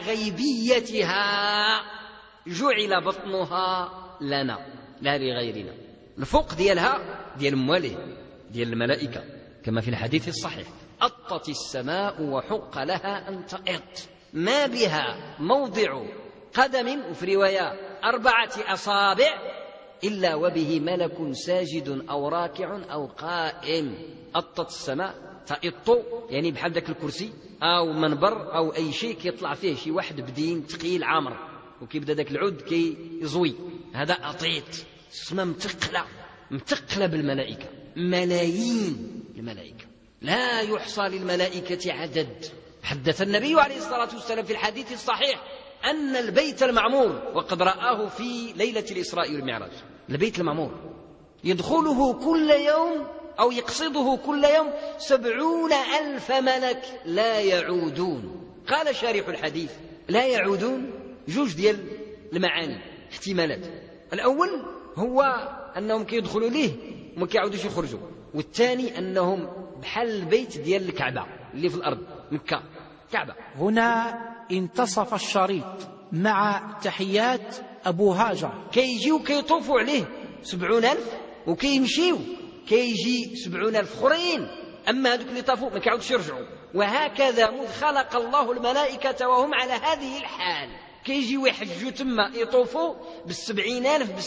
غيبيتها جعل بطنها لنا لا لغيرنا. الفوق ديالها ديال مواله ديال الملائكة كما في الحديث الصحيح: أطت السماء وحق لها أن تأط، ما بها موضع قدم، وفي رواية 4 أصابع، إلا وبه ملك ساجد أو راكع أو قائم. أطت السماء تأط يعني بحال ذاك الكرسي أو منبر أو أي شيء كيطلع فيه شي واحد بدين ثقيل عامر وكيبدا ذاك العود كيزوي، هذا أطيط. السماء متقلة بالملائكة، ملايين الملائكة لا يحصى للملائكة عدد. حدث النبي عليه الصلاة والسلام في الحديث الصحيح أن البيت المعمور، وقد رآه في ليلة الإسراء والمعراج، البيت المعمور يدخله كل يوم أو يقصده كل يوم 70,000 ملك لا يعودون. قال شارح الحديث لا يعودون 2 ديال المعاني احتمالات. الأول هو أنهم كيدخلوا ليه وما كيعودوش يخرجوا، والثاني أنهم بحال البيت ديال الكعبة اللي في الأرض، مكة كعبة. هنا انتصف الشريط مع تحيات أبو هاجر. كيجيو كيطوفوا عليه 70,000 وكيمشيو كيجي 70,000 اخرين، أما هذوك اللي طافوا ما كيعودوش يرجعوا. وهكذا مذ خلق الله الملائكة وهم على هذه الحال، كيجيو يحجوا تما يطوفوا بال70,000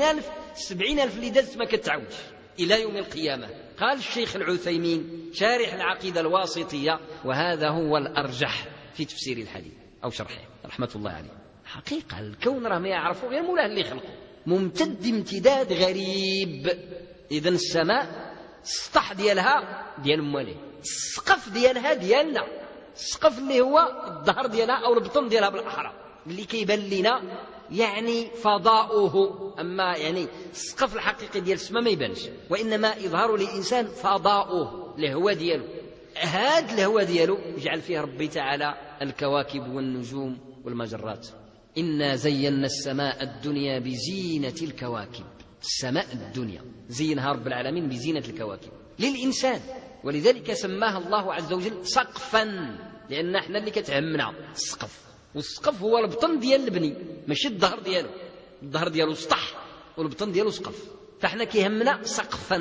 70,000 اللي دازت ما كتعودش إلى يوم القيامة. قال الشيخ العثيمين شارح العقيدة الواسطية، وهذا هو الأرجح في تفسير الحديث أو شرحه رحمة الله عليه. حقيقة الكون راه ما يعرفوا غير مولاه اللي خلقه، ممتد امتداد غريب. إذن السماء السطح ديالها ديال مواليه، السقف ديالها ديالنا، السقف اللي هو الظهر ديالها أو البطن ديالها بالأحرى اللي كيبان لنا يعني فضاؤه. أما يعني السقف الحقيقي ديال السماء ما يبانش، وإنما يظهر للإنسان فضاؤه، الهوى ديالو. هذا الهوى ديالو جعل فيه ربي تعالى الكواكب والنجوم والمجرات. إنا زينا السماء الدنيا بزينة الكواكب. السماء الدنيا زينها رب العالمين بزينة الكواكب للإنسان، ولذلك سماها الله عز وجل سقفا، لأن احنا اللي كتهمنا السقف، والسقف هو البطن ديال البني ماشي الظهر ديالو، الظهر ديالو سطح والبطن ديالو سقف. فاحنا كيهمنا سقفا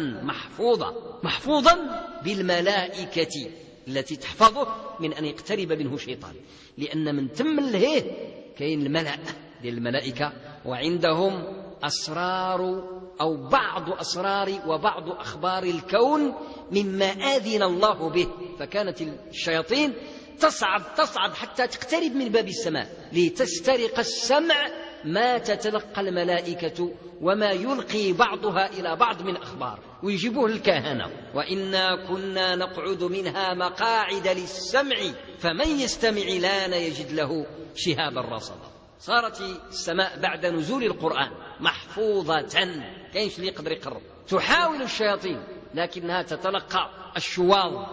محفوظا بالملائكة التي تحفظه من أن يقترب منه شيطان، لأن من تم لهيه كاين الملأ ديال الملائكة، وعندهم أسرار أو بعض أسرار وبعض أخبار الكون مما آذن الله به. فكانت الشياطين تصعد حتى تقترب من باب السماء لتسترق السمع ما تتلقى الملائكة وما يلقي بعضها إلى بعض من أخبار ويجيبوه الكهنة. وإنا كنا نقعد منها مقاعد للسمع فمن يستمع لان يجد له شهابا رصدا. صارت السماء بعد نزول القرآن محفوظة، كاينش اللي يقدر يقرب. تحاول الشياطين لكنها تتلقى الشواظ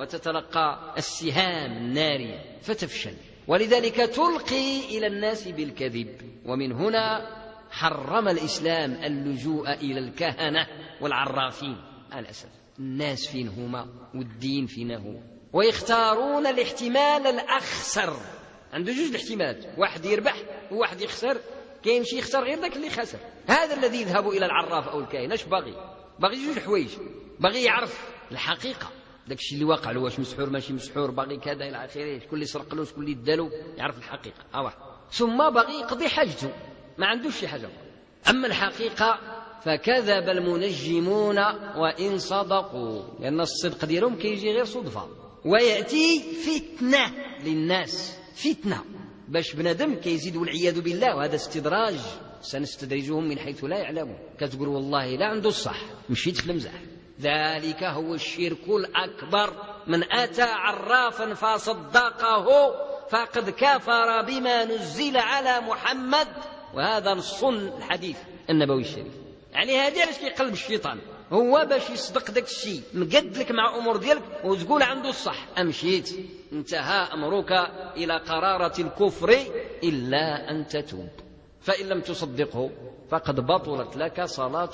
وتتلقى السهام النارية فتفشل، ولذلك تلقي إلى الناس بالكذب. ومن هنا حرم الإسلام اللجوء إلى الكهنة والعرافين. الأسف الناس فين هما والدين فين هو، ويختارون الاحتمال الأخسر. عنده جوج الاحتمالات، واحد يربح وواحد يخسر. كاين شي يخسر غير ذاك اللي خسر. هذا الذي يذهب إلى العراف أو الكاهن اش باغي جوج حوايج، باغي يعرف الحقيقة داك الشيء اللي واقع له، واش مسحور ماشي مسحور، باغي كذا إلى آخره، شكون اللي سرق له شكون اللي دالو، يعرف الحقيقة. ثم باغي يقضي حاجته، ما عندوش شي حاجة. أما الحقيقة فكذب المنجمون وإن صدقوا، لأن الصدق ديالهم كيجي غير صدفة، ويأتي فتنة للناس، فتنة باش بنادم كيزيد والعياذ بالله. وهذا استدراج، سنستدرجهم من حيث لا يعلمون. كتقول والله لا عنده الصح، مشيت في المزح. ذلك هو الشرك الأكبر. من أتى عرافا فصدقه فقد كفر بما نزل على محمد. وهذا نص الحديث النبوي الشريف. يعني هذه علاش كيقلب الشيطان، هو باش يصدق داك الشيء، مقد لك مع أمور ديالك وتقول عنده الصح، أمشيت انتهى أمرك إلى قرارة الكفر إلا أن تتوب. فإن لم تصدقه فقد بطلت لك صلاة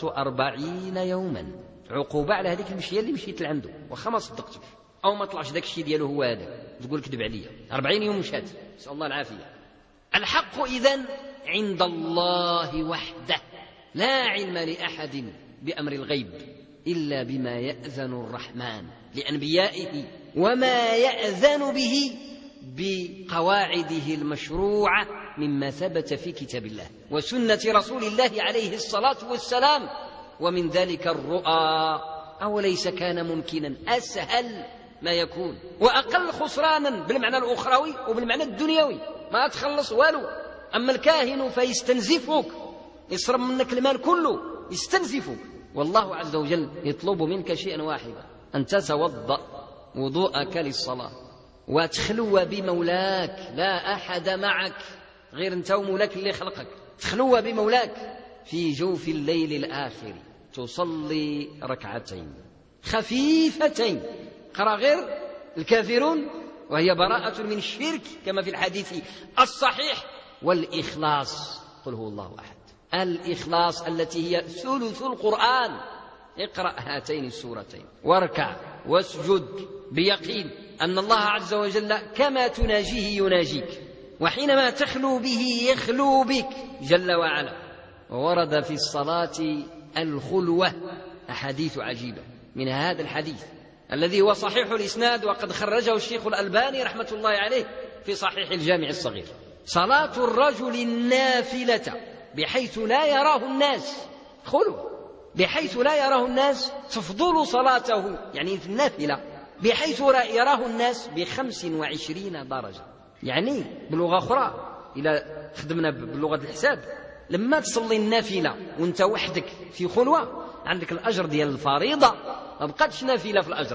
40 يوما، عقوبة على هذيك المشية اللي مشيت لعنده وخا ما صدقتش أو ما طلعش داك الشيء دياله هو هذا، تقول كذب عليا. 40 يوم مشات، نسأل الله العافية. الحق إذن عند الله وحده، لا علم لأحد بأمر الغيب إلا بما يأذن الرحمن لأنبيائه، وما يأذن به بقواعده المشروعة مما ثبت في كتاب الله وسنة رسول الله عليه الصلاة والسلام. ومن ذلك الرؤى، أوليس كان ممكنا أسهل ما يكون وأقل خسرانا بالمعنى الأخروي وبالمعنى الدنيوي، ما تخلص والو. أما الكاهن فيستنزفك، يصرف منك المال كله، يستنزفك. والله عز وجل يطلب منك شيئا واحدا، أن تتوضأ وضوءك للصلاة وتخلو بمولاك، لا أحد معك غير أنت ومولاك اللي خلقك. تخلو بمولاك في جوف الليل الآخر، تصلي ركعتين خفيفتين، قرأ غير الكافرون وهي براءة من الشرك كما في الحديث الصحيح، والإخلاص، قل هو الله أحد، الإخلاص التي هي ثلث القرآن. اقرأ هاتين السورتين واركع واسجد بيقين أن الله عز وجل كما تناجيه يناجيك، وحينما تخلو به يخلو بك جل وعلا. وورد في الصلاة الخلوة أحاديث عجيبة، من هذا الحديث الذي هو صحيح الإسناد وقد خرجه الشيخ الألباني رحمة الله عليه في صحيح الجامع الصغير. صلاة الرجل النافلة بحيث لا يراه الناس، خلوة بحيث لا يراه الناس، تفضل صلاته يعني في النافلة بحيث يراه الناس ب25 درجة. يعني بلغة أخرى إذا خدمنا بلغة الحساب، لما تصلي النافلة وانت وحدك في خلوة عندك الأجر ديال الفريضة، ما بقاتش نافلة في الأجر.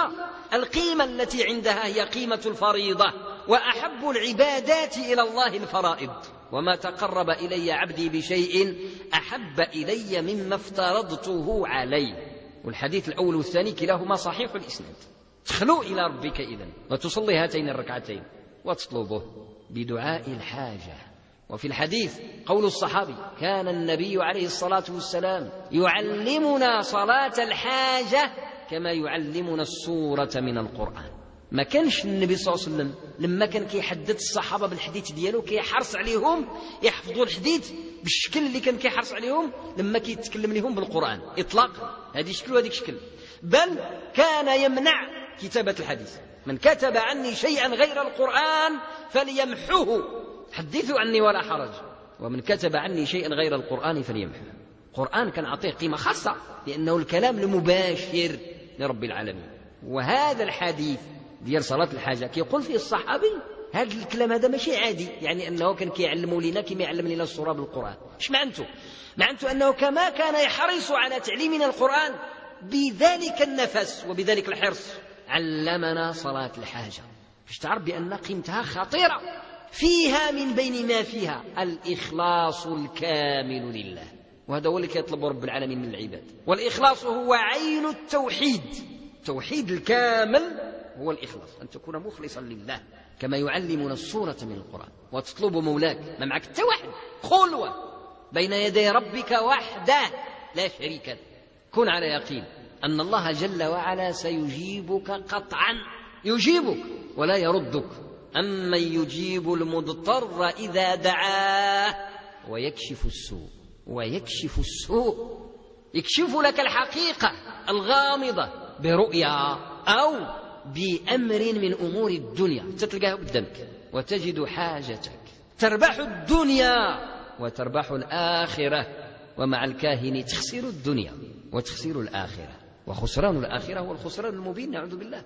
القيمة التي عندها هي قيمة الفريضة. وأحب العبادات إلى الله الفرائض، وما تقرب إلي عبدي بشيء أحب إلي مما افترضته عليه. والحديث الأول والثاني كلاهما صحيح الإسناد. تخلو إلى ربك إذن وتصلي هاتين الركعتين وتطلبه بدعاء الحاجة. وفي الحديث قول الصحابي: كان النبي عليه الصلاة والسلام يعلمنا صلاة الحاجة كما يعلمنا السورة من القرآن. ما كانش النبي صلى الله عليه وسلم لما كان كيحدث الصحابة بالحديث ديالو كيحرص عليهم يحفظوا الحديث بالشكل اللي كان كيحرص عليهم لما كيتكلم لهم بالقرآن إطلاقا، هذه شكل وهذيك شكل، بل كان يمنع كتابة الحديث. من كتب عني شيئا غير القرآن فليمحوه، حدثوا عني ولا حرج، ومن كتب عني شيئا غير القرآن فليمحوه. القرآن كان عطيه قيمة خاصة لأنه الكلام المباشر لرب العالمين. وهذا الحديث ديال صلاة الحاجة كيقول فيه الصحابي هذا الكلام هذا ماشي عادي، يعني أنه كان كيعلموا لنا كما يعلم لنا الصورة بالقرآن. ايش معنته؟ معنته أنه كما كان يحرص على تعليمنا القرآن بذلك النفس وبذلك الحرص علمنا صلاة الحاجة، باش تعرف بأن قيمتها خطيرة، فيها من بين ما فيها الإخلاص الكامل لله، وهذا هو اللي كيطلبه رب العالمين من العباد. والإخلاص هو عين التوحيد، التوحيد الكامل هو الإخلاص، أن تكون مخلصا لله كما يعلمنا السورة من القرآن. وتطلب مولاك ما معك حتى واحد، خلوة بين يدي ربك وحده لا شريك له، كن على يقين أن الله جل وعلا سيجيبك قطعا، يجيبك ولا يردك. أمن يجيب المضطر إذا دعاه ويكشف السوء، ويكشف السوء، يكشف لك الحقيقة الغامضة برؤيا أو بأمر من أمور الدنيا تتلقاها قدامك وتجد حاجتك، تربح الدنيا وتربح الآخرة، ومع الكاهن تخسر الدنيا وتخسر الآخرة، وخسران الآخرة هو الخسران المبين نعوذ بالله.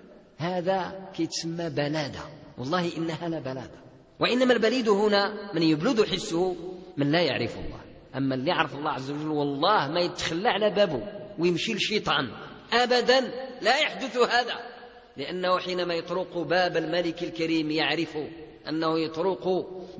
هذا كيتسمى بلادة، والله إنها لبلادة. وإنما البليد هنا من يبلد حسه من لا يعرف الله، أما اللي يعرف الله عز وجل والله ما يتخلى على بابه ويمشي الشيطان أبدا، لا يحدث هذا، لأنه حينما يطرق باب الملك الكريم يعرف أنه يطرق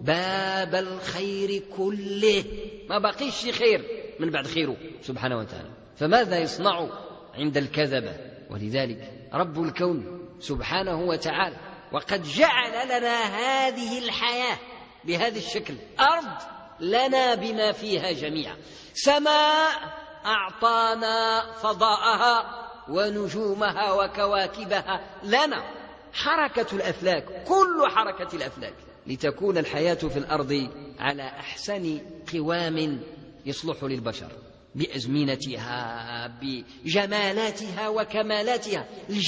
باب الخير كله، ما بقيش خير من بعد خيره سبحانه وتعالى. فماذا يصنع عند الكذبة؟ ولذلك رب الكون سبحانه وتعالى وقد جعل لنا هذه الحياة بهذا الشكل، أرض لنا بما فيها جميعا، سماء أعطانا فضاءها ونجومها وكواكبها لنا، حركة الأفلاك، كل حركة الأفلاك، لتكون الحياة في الأرض على أحسن قوام يصلح للبشر بأزمنتها بجمالاتها وكمالاتها.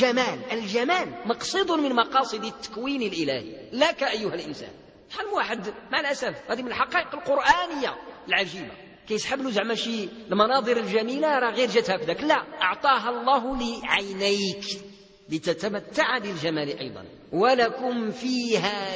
الجمال مقصد من مقاصد التكوين الإلهي لك أيها الإنسان. شحال من واحد مع الأسف هذه من الحقائق القرآنية العجيبة كيسحب له زعما شي المناظر الجميلة راه غير جات هكذاك، لا، أعطاها الله لعينيك لتتمتع بالجمال أيضا. ولكم فيها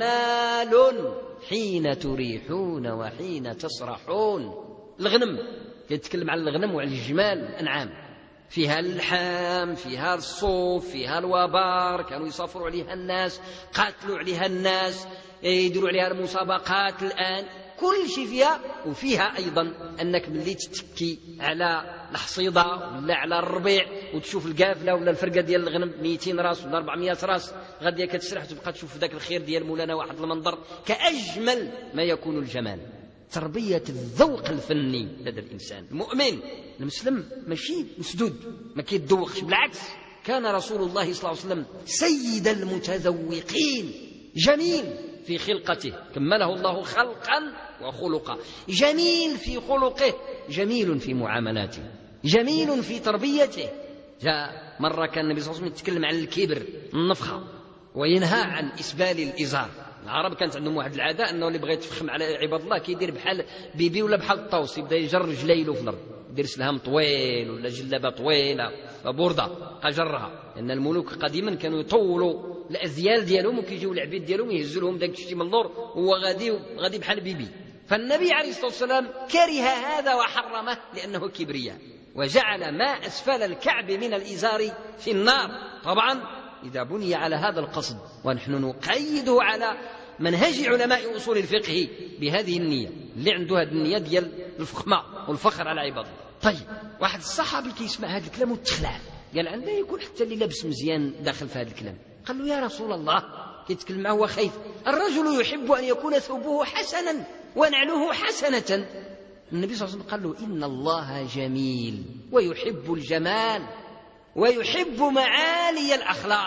جمال حين تريحون وحين تسرحون. الغنم يتكلم عن الغنم وعن الجمال الأنعام، فيها اللحام، فيها الصوف، فيها الوبار، كانوا يسافروا عليها الناس، قاتلوا عليها الناس، يديروا عليها المسابقات الآن، كل شيء فيها. وفيها أيضا أنك ملي تتكي على الحصيدة ولا على الربيع وتشوف القافلة ولا الفرقة ديال الغنم 200 راس ولا 400 راس، غادية كتسرح وتبقى تشوف ذاك الخير ديال مولانا واحد المنظر كأجمل ما يكون الجمال. تربية الذوق الفني لدى الإنسان المؤمن المسلم ماشي مسدود ما كيتذوقش، بالعكس كان رسول الله صلى الله عليه وسلم سيد المتذوقين، جميل في خلقته، كمله الله خلقا وخلقا، جميل في خلقه، جميل في معاملاته، جميل في تربيته. جاء مرة كان النبي صلى الله عليه وسلم يتكلم عن الكبر النفخة وينهى عن إسبال الإزار. العرب كانت عندهم واحد العادة أنه اللي بغى يتفخم على عباد الله كيدير بحال بيبي ولا بحال الطوس، يبدا يجر رجليله في الأرض، يدير سلهام طويل ولا جلابة طويلة بوردة أجرها، لأن الملوك قديما كانوا يطولوا الأذيال ديالهم وكيجيو العبيد ديالهم يهزوا لهم داك الشيء من اللور وهو غادي بحال بيبي. فالنبي عليه الصلاة والسلام كره هذا وحرمه لأنه كبرياء، وجعل ما أسفل الكعب من الإزار في النار. طبعا إذا بني على هذا القصد، ونحن نقيده على منهج علماء أصول الفقه بهذه النية، اللي عنده هذه النية ديال الفخمة والفخر على عباد الله. طيب واحد الصحابي كيسمع هذا الكلام وتخلع، قال عنده يكون حتى اللي لابس مزيان داخل في هذا الكلام. قال له يا رسول الله، كيتكلم معه هو خايف، الرجل يحب أن يكون ثوبه حسنا ونعله حسنة. النبي صلى الله عليه وسلم قال له إن الله جميل ويحب الجمال ويحب معالي الأخلاق.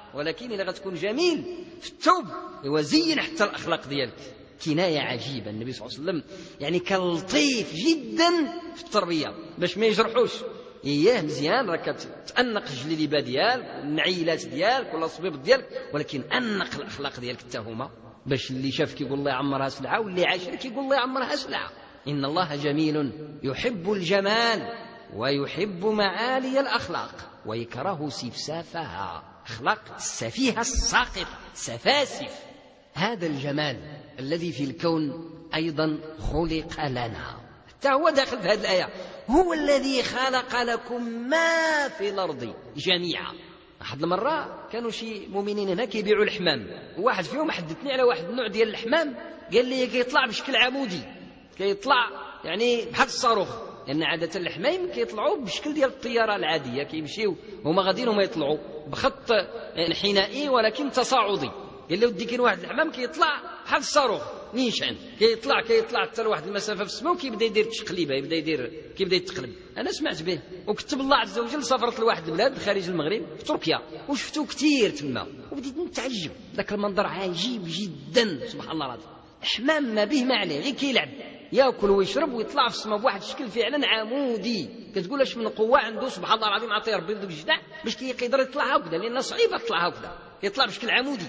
ولكن إلا غتكون جميل في الثوب وزين حتى الأخلاق ديالك. كناية عجيبة النبي صلى الله عليه وسلم، يعني كان لطيف جدا في التربية باش ما يجرحوش. إياه مزيان راك تأنق الجليبة ديالك والنعيلات ديالك ولا الصبيب ديالك، ولكن أنق الأخلاق ديالك حتى هما، باش اللي شافك يقول الله يعمرها سلعة، واللي عاشرك يقول الله يعمرها سلعة. إن الله جميل يحب الجمال ويحب معالي الأخلاق ويكره سفسافها. أخلاق السفيهة الساقطة سفاسف. هذا الجمال الذي في الكون أيضا خلق لنا، حتى هو داخل في هذه الآية. هو الذي خلق لكم ما في الأرض جميعا. أحد المرة كانوا شي مؤمنين هنا كيبيعوا الحمام، وواحد فيهم حدثني على واحد النوع ديال الحمام، قال لي كيطلع بشكل عمودي، كيطلع يعني بحال الصاروخ، لأن عادة الحمايم كيطلعوا بشكل ديال الطيارة العادية، كيمشيو هما غاديين وما يطلعوا بخط انحنائي ولكن تصاعدي. قال له ودي كاين واحد الحمام كيطلع بحال الصاروخ نيشان، كيطلع حتى لواحد المسافة في السماء وكيبدا يدير تشقليبه، كيبدا يتقلب. أنا سمعت به وكتب الله عز وجل. سافرت لواحد البلاد خارج المغرب في تركيا وشفتو كتير تما، وبديت نتعجب. ذاك المنظر عجيب جدا سبحان الله العظيم. حمام ما به ما عليه، غير كيلعب ياكل ويشرب ويطلع في السماء بواحد الشكل فعلا عمودي. كتقول اش من قوه عنده سبحان الله العظيم، عطيه ربي ذوك الجدع باش كيقدر يطلع هكذا، لان صعيبه تطلع هكذا، يطلع بشكل عمودي.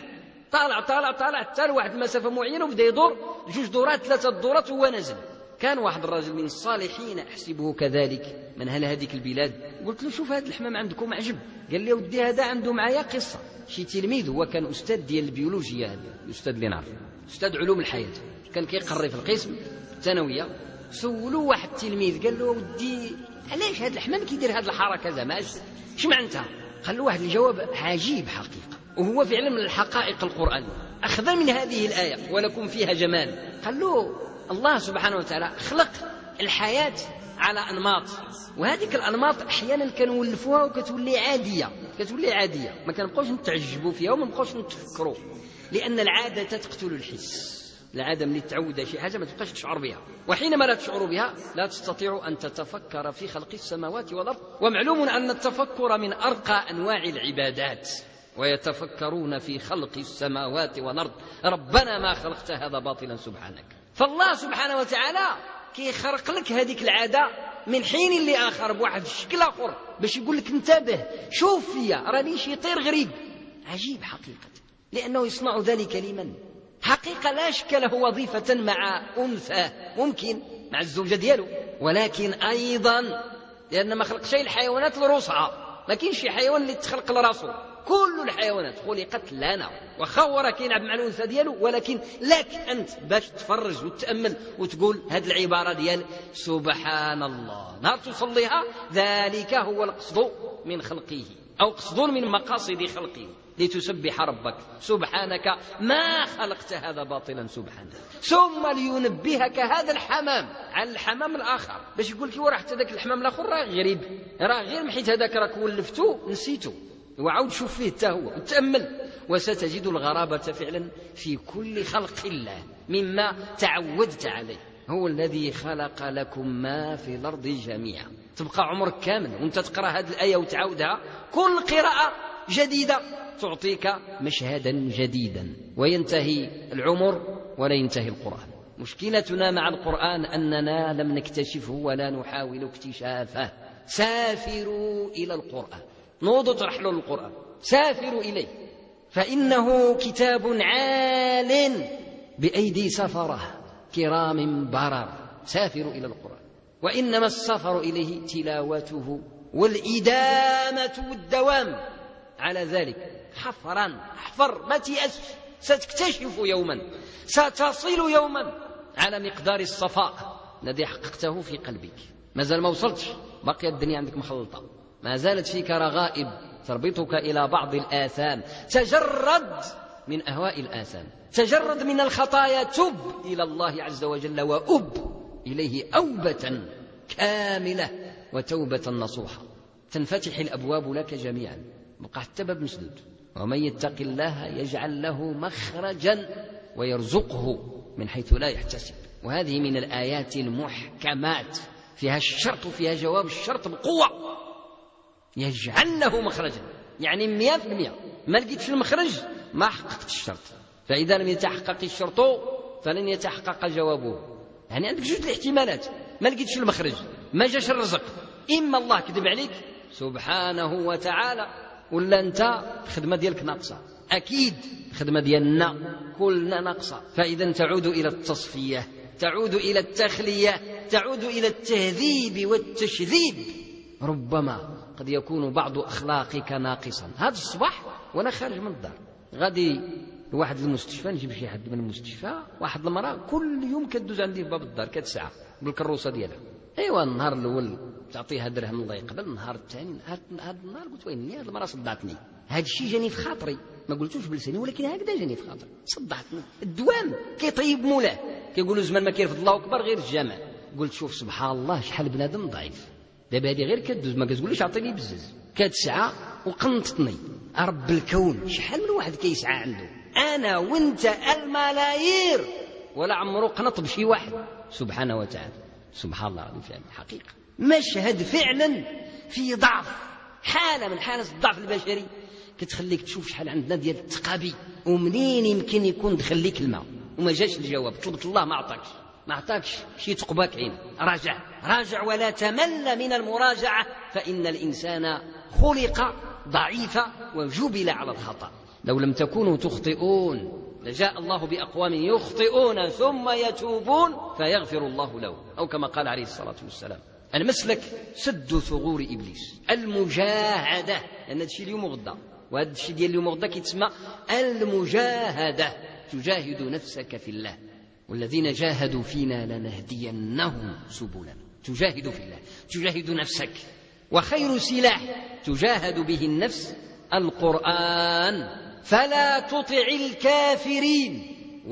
طالع حتى لواحد المسافه معينه وبدا يدور 2 دورات 3 دورات وهو نازل. كان واحد الرجل من الصالحين احسبه كذلك من اهل هذيك البلاد، قلت له شوف هذا الحمام عندكم عجب. قال لي ودي هذا عنده معايا قصه. شي تلميذ هو كان استاذ ديال البيولوجيا، هذا الاستاذ اللي نعرف استاذ علوم الحياه، كان كيقري في القسم الثانويه. سولوا واحد التلميذ قال له ودي علاش هذا الحمام كيدير هذه الحركه زعما اش معناتها؟ قال له واحد الجواب عجيب حقيقه، وهو فعلا من الحقائق القرآنية. أخذ من هذه الآية ولكم فيها جمال. قال له الله سبحانه وتعالى خلق الحياة على أنماط، وهذيك الأنماط أحيانا كنولفوها وكتولي عادية، ما كنبقوش نتعجبوا فيها وما نبقوش نتفكروا، لأن العادة تقتل الحس. العادة ملي تعود شي حاجة ما تبقاش تشعر بها، وحينما لا تشعر بها لا تستطيع أن تتفكر في خلق السماوات والأرض. ومعلوم أن التفكر من أرقى أنواع العبادات. ويتفكرون في خلق السماوات والأرض ربنا ما خلقت هذا باطلا سبحانك. فالله سبحانه وتعالى كيخرق لك هذيك العادة من حين لآخر بواحد الشكل آخر باش يقول لك انتبه شوف فيا راني شي طير غريب. عجيب حقيقة، لأنه يصنع ذلك لمن؟ حقيقة لا شك له وظيفة مع أنثى، ممكن مع الزوجة دياله، ولكن أيضا لأن ما خلق شيء الحيوانات لرصعة، ما كاينش شي حيوان اللي تخلق لراسه. كل الحيوانات خلقت لنا، وخورا كيلعب مع الأنثى ديالو، ولكن لك أنت باش تفرج وتأمل وتقول هذه العبارة ديال سبحان الله نهار تصليها. ذلك هو القصد من خلقه، أو قصد من مقاصد خلقه، لتسبح ربك سبحانك ما خلقت هذا باطلا سبحانك. ثم لينبهك هذا الحمام على الحمام الآخر باش يقول لك وراه حتى ذاك الحمام الآخر راه غريب، راه غير محيت هذاك راك ولفتو نسيتو، وعاود شوف فيه حتى هو وتأمل. وستجد الغرابة فعلا في كل خلق الله مما تعودت عليه. هو الذي خلق لكم ما في الأرض جميعا. تبقى عمرك كامل وانت تقرأ هذه الآية وتعودها، كل قراءة جديدة تعطيك مشهدا جديدا، وينتهي العمر ولا ينتهي القرآن. مشكلتنا مع القرآن أننا لم نكتشفه ولا نحاول اكتشافه. سافروا إلى القرآن، نوضوا ترحلوا للقرآن، سافروا إليه، فإنه كتاب عال بأيدي سفرة كرام برر. سافروا إلى القرآن، وإنما السفر إليه تلاوته والإدامة والدوام على ذلك. احفر ما تيأس، ستكتشف يوما، ستصل يوما على مقدار الصفاء الذي حققته في قلبك. ما زال ما وصلتش، بقي الدنيا عندك مخلطة، ما زالت فيك رغائب تربطك إلى بعض الآثام. تجرد من أهواء الآثام، تجرد من الخطايا، تب إلى الله عز وجل وأب إليه أوبة كاملة وتوبة نصوحة. تنفتح الأبواب لك جميعا، بقى حتى باب مسدود. ومن يتق الله يجعل له مخرجا ويرزقه من حيث لا يحتسب. وهذه من الآيات المحكمات، فيها الشرط وفيها جواب الشرط بقوة. يجعل له مخرجا، يعني 100%. ما لقيتش المخرج ما حققت الشرط، فإذا لم يتحقق الشرط فلن يتحقق جوابه. يعني عندك جوج الاحتمالات، ما لقيتش المخرج، ما جاش الرزق، إما الله كذب عليك سبحانه وتعالى، ولا أنت الخدمة ديالك ناقصة. أكيد الخدمة ديالنا كلنا ناقصة. فإذا تعود إلى التصفية، تعود إلى التخلية، تعود إلى التهذيب والتشذيب. ربما قد يكون بعض أخلاقك ناقصا. هذا الصباح وأنا خارج من الدار غادي لواحد المستشفى، نجيب شي حد من المستشفى، واحد المرأة كل يوم كدوز عندي في باب الدار كتسعى بالكروسة ديالها. ايوا النهار الاول تعطيها درهم الله يقبل، النهار الثاني هذا النهار قلت ويني هذه المرأة صدعتني. هذا الشيء جاني في خاطري، ما قلتوش بلساني ولكن هكذا جاني في خاطري، صدعتني. الدوام كيطيب مولاه، كيقولوا زمان ما كيرفض الله اكبر غير الجامع. قلت شوف سبحان الله شحال بنادم ضعيف، دابا هذه غير كدوز ما كتقوليش عطيني بزاف، كتسعى وقنطتني. رب الكون شحال من واحد كيسعى عنده، انا وانت الملايير، ولا عمرو قنط بشي واحد سبحانه وتعالى. سبحان الله العظيم، فعلا حقيقة مشهد فعلا في ضعف، حالة من حالة الضعف البشري كتخليك تشوف شحال عندنا ديال التقابي، ومنين يمكن يكون دخل ليك الماء وما جاش الجواب، طلبت الله ما عطاكش شي تقباك عين. راجع ولا تمل من المراجعة، فإن الإنسان خلق ضعيفا وجبل على الخطأ. لو لم تكونوا تخطئون لجاء الله بأقوام يخطئون ثم يتوبون فيغفر الله له، أو كما قال عليه الصلاة والسلام. المسلك سد ثغور إبليس، المجاهدة، لأن هذا الشيء اليوم وغدا، وهذا الشيء ديال اليوم وغدا كيتسمى المجاهدة. تجاهد نفسك في الله، والذين جاهدوا فينا لنهدينهم سبلنا. تجاهد في الله، تجاهد نفسك. وخير سلاح تجاهد به النفس القرآن، فلا تطع الكافرين